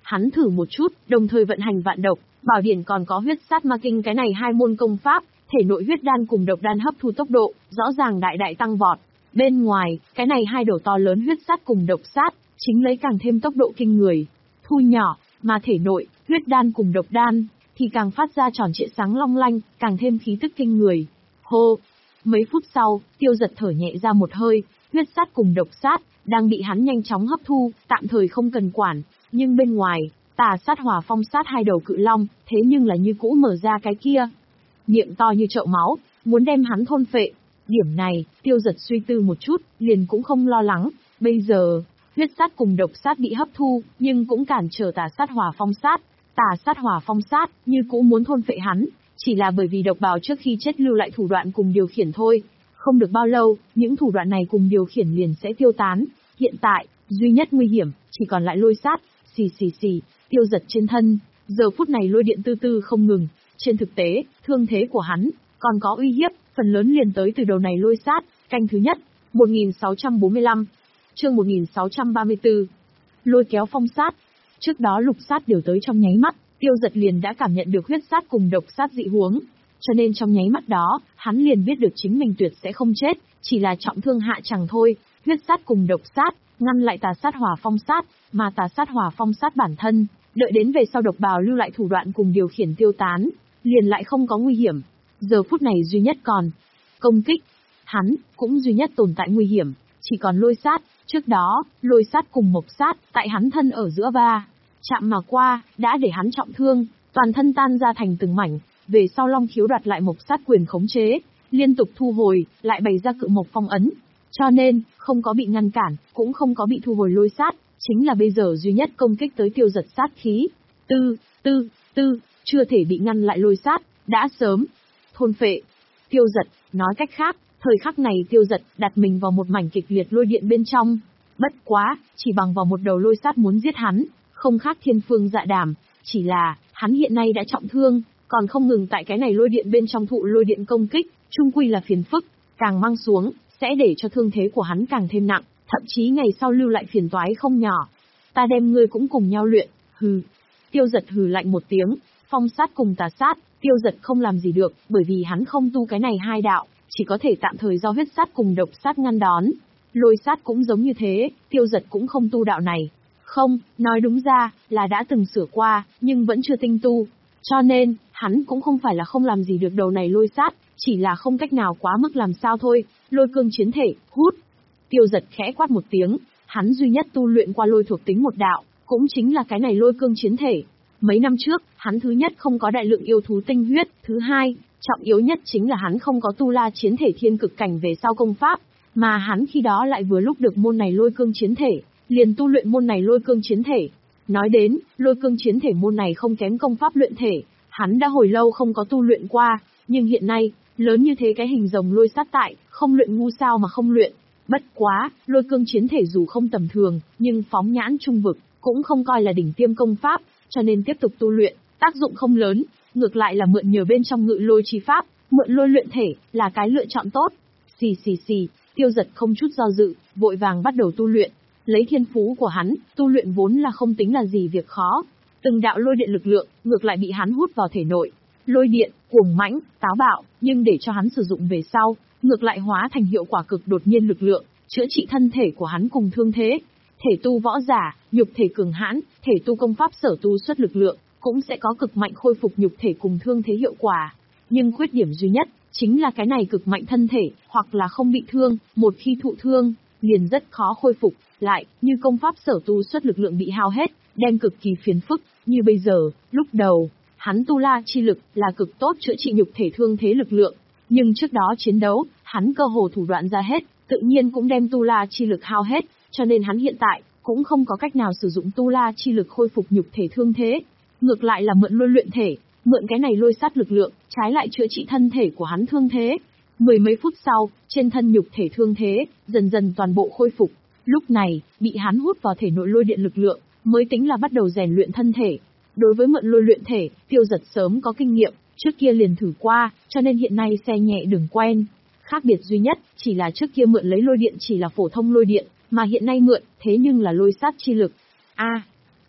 hắn thử một chút, đồng thời vận hành vạn độc, bảo điển còn có huyết sát ma kinh, cái này hai môn công pháp, thể nội huyết đan cùng độc đan hấp thu tốc độ, rõ ràng đại đại tăng vọt. Bên ngoài, cái này hai đầu to lớn huyết sát cùng độc sát, chính lấy càng thêm tốc độ kinh người, thu nhỏ, mà thể nội, huyết đan cùng độc đan, thì càng phát ra tròn trịa sáng long lanh, càng thêm khí tức kinh người. Hô! Mấy phút sau, Tiêu Giật thở nhẹ ra một hơi, huyết sát cùng độc sát, đang bị hắn nhanh chóng hấp thu, tạm thời không cần quản, nhưng bên ngoài, tà sát hỏa phong sát hai đầu cự long, thế nhưng là như cũ mở ra cái kia. Miệng to như chậu máu, muốn đem hắn thôn phệ. Điểm này, Tiêu Giật suy tư một chút, liền cũng không lo lắng, bây giờ, huyết sát cùng độc sát bị hấp thu, nhưng cũng cản trở tà sát hỏa phong sát. Tà sát hỏa phong sát, như cũ muốn thôn phệ hắn, chỉ là bởi vì độc bào trước khi chết lưu lại thủ đoạn cùng điều khiển thôi. Không được bao lâu, những thủ đoạn này cùng điều khiển liền sẽ tiêu tán. Hiện tại, duy nhất nguy hiểm, chỉ còn lại lôi sát, xì xì xì, Tiêu Giật trên thân, giờ phút này lôi điện tư tư không ngừng. Trên thực tế, thương thế của hắn, còn có uy hiếp, phần lớn liền tới từ đầu này lôi sát, canh thứ nhất, một nghìn sáu trăm bốn mươi lăm, chương một nghìn sáu trăm ba mươi tư, lôi kéo phong sát. Trước đó lục sát đều tới trong nháy mắt, Tiêu Giật liền đã cảm nhận được huyết sát cùng độc sát dị huống, cho nên trong nháy mắt đó, hắn liền biết được chính mình tuyệt sẽ không chết, chỉ là trọng thương hạ chẳng thôi. Huyết sát cùng độc sát, ngăn lại tà sát hỏa phong sát, mà tà sát hỏa phong sát bản thân, đợi đến về sau độc bào lưu lại thủ đoạn cùng điều khiển tiêu tán, liền lại không có nguy hiểm. Giờ phút này duy nhất còn công kích, hắn cũng duy nhất tồn tại nguy hiểm, chỉ còn lôi sát. Trước đó, lôi sát cùng mộc sát, tại hắn thân ở giữa va chạm mà qua, đã để hắn trọng thương, toàn thân tan ra thành từng mảnh. Về sau Long Khiếu đoạt lại mộc sát quyền khống chế, liên tục thu hồi, lại bày ra cự mộc phong ấn. Cho nên, không có bị ngăn cản, cũng không có bị thu hồi lôi sát, chính là bây giờ duy nhất công kích tới Tiêu Giật sát khí. Tư, tư, tư, chưa thể bị ngăn lại lôi sát, đã sớm thôn phệ. Tiêu Giật, nói cách khác, thời khắc này Tiêu Giật đặt mình vào một mảnh kịch liệt lôi điện bên trong. Bất quá, chỉ bằng vào một đầu lôi sát muốn giết hắn, không khác thiên phương dạ đàm, chỉ là, hắn hiện nay đã trọng thương, còn không ngừng tại cái này lôi điện bên trong thụ lôi điện công kích, chung quy là phiền phức, càng mang xuống, sẽ để cho thương thế của hắn càng thêm nặng, thậm chí ngày sau lưu lại phiền toái không nhỏ. Ta đem ngươi cũng cùng nhau luyện, hừ. Tiêu Giật hừ lạnh một tiếng, phong sát cùng tà sát, Tiêu Giật không làm gì được, bởi vì hắn không tu cái này hai đạo, chỉ có thể tạm thời do huyết sát cùng độc sát ngăn đón. Lôi sát cũng giống như thế, Tiêu Giật cũng không tu đạo này. Không, nói đúng ra, là đã từng sửa qua, nhưng vẫn chưa tinh tu. Cho nên, hắn cũng không phải là không làm gì được đầu này lôi sát, chỉ là không cách nào quá mức làm sao thôi. Lôi cương chiến thể, hút. Tiêu Giật khẽ quát một tiếng, hắn duy nhất tu luyện qua lôi thuộc tính một đạo, cũng chính là cái này lôi cương chiến thể. Mấy năm trước, hắn thứ nhất không có đại lượng yêu thú tinh huyết, thứ hai, trọng yếu nhất chính là hắn không có tu la chiến thể thiên cực cảnh về sau công pháp, mà hắn khi đó lại vừa lúc được môn này lôi cương chiến thể, liền tu luyện môn này lôi cương chiến thể. Nói đến, lôi cương chiến thể môn này không kém công pháp luyện thể, hắn đã hồi lâu không có tu luyện qua, nhưng hiện nay, lớn như thế cái hình rồng lôi sát tại, không luyện ngu sao mà không luyện. Bất quá, lôi cương chiến thể dù không tầm thường, nhưng phóng nhãn trung vực, cũng không coi là đỉnh tiêm công pháp, cho nên tiếp tục tu luyện, tác dụng không lớn, ngược lại là mượn nhờ bên trong ngự lôi chi pháp, mượn lôi luyện thể, là cái lựa chọn tốt. Xì xì xì, Tiêu Giật không chút do dự, vội vàng bắt đầu tu luyện. Lấy thiên phú của hắn, tu luyện vốn là không tính là gì việc khó. Từng đạo lôi điện lực lượng, ngược lại bị hắn hút vào thể nội. Lôi điện, cuồng mãnh, táo bạo, nhưng để cho hắn sử dụng về sau, ngược lại hóa thành hiệu quả cực đột nhiên lực lượng, chữa trị thân thể của hắn cùng thương thế. Thể tu võ giả, nhục thể cường hãn, thể tu công pháp sở tu xuất lực lượng, cũng sẽ có cực mạnh khôi phục nhục thể cùng thương thế hiệu quả. Nhưng khuyết điểm duy nhất, chính là cái này cực mạnh thân thể, hoặc là không bị thương, một khi thụ thương, liền rất khó khôi phục, lại, như công pháp sở tu xuất lực lượng bị hao hết, đem cực kỳ phiền phức, như bây giờ, lúc đầu, hắn tu la chi lực là cực tốt chữa trị nhục thể thương thế lực lượng, nhưng trước đó chiến đấu, hắn cơ hồ thủ đoạn ra hết, tự nhiên cũng đem tu la chi lực hao hết, cho nên hắn hiện tại, cũng không có cách nào sử dụng tu la chi lực khôi phục nhục thể thương thế, ngược lại là mượn lôi luyện thể, mượn cái này lôi sát lực lượng, trái lại chữa trị thân thể của hắn thương thế. Mười mấy phút sau, trên thân nhục thể thương thế, dần dần toàn bộ khôi phục. Lúc này, bị hắn hút vào thể nội lôi điện lực lượng, mới tính là bắt đầu rèn luyện thân thể. Đối với mượn lôi luyện thể, Tiêu Giật sớm có kinh nghiệm, trước kia liền thử qua, cho nên hiện nay xe nhẹ đường quen. Khác biệt duy nhất, chỉ là trước kia mượn lấy lôi điện chỉ là phổ thông lôi điện, mà hiện nay mượn, thế nhưng là lôi sát chi lực. A,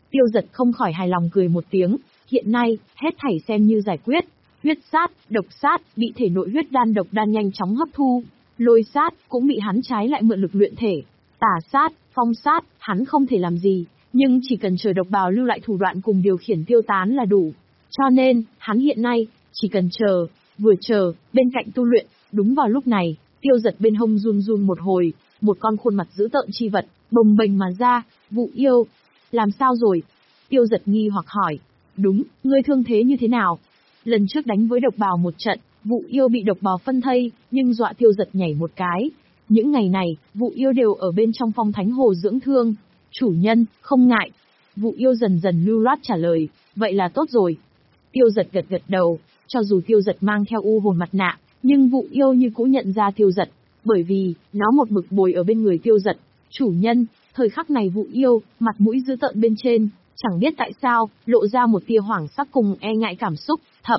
Tiêu Giật không khỏi hài lòng cười một tiếng, hiện nay, hết thảy xem như giải quyết. Huyết sát, độc sát, bị thể nội huyết đan độc đan nhanh chóng hấp thu. Lôi sát, cũng bị hắn trái lại mượn lực luyện thể. Tà sát, phong sát, hắn không thể làm gì, nhưng chỉ cần chờ độc bào lưu lại thủ đoạn cùng điều khiển tiêu tán là đủ. Cho nên, hắn hiện nay, chỉ cần chờ, vừa chờ, bên cạnh tu luyện. Đúng vào lúc này, Tiêu Giật bên hông run run một hồi, một con khuôn mặt dữ tợn chi vật, bồng bềnh mà ra. Vụ yêu, làm sao rồi? Tiêu Giật nghi hoặc hỏi. Đúng, ngươi thương thế như thế nào? Lần trước đánh với độc bào một trận, vụ yêu bị độc bào phân thây, nhưng dọa Tiêu Giật nhảy một cái. Những ngày này, vụ yêu đều ở bên trong phong thánh hồ dưỡng thương. Chủ nhân, không ngại. Vụ yêu dần dần lưu loát trả lời, vậy là tốt rồi. Tiêu Giật gật gật đầu, cho dù Tiêu Giật mang theo u hồn mặt nạ, nhưng vụ yêu như cũng nhận ra Tiêu Giật, bởi vì, nó một mực bồi ở bên người Tiêu Giật. Chủ nhân, thời khắc này vụ yêu, mặt mũi dữ tợn bên trên, chẳng biết tại sao, lộ ra một tia hoảng sắc cùng e ngại cảm xúc, thậm.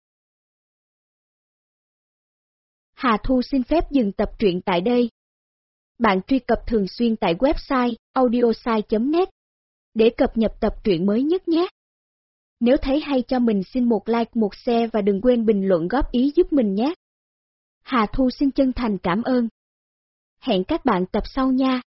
Hà Thu xin phép dừng tập truyện tại đây. Bạn truy cập thường xuyên tại website audiosai chấm net để cập nhật tập truyện mới nhất nhé. Nếu thấy hay cho mình xin một like, một share và đừng quên bình luận góp ý giúp mình nhé. Hà Thu xin chân thành cảm ơn. Hẹn các bạn tập sau nha.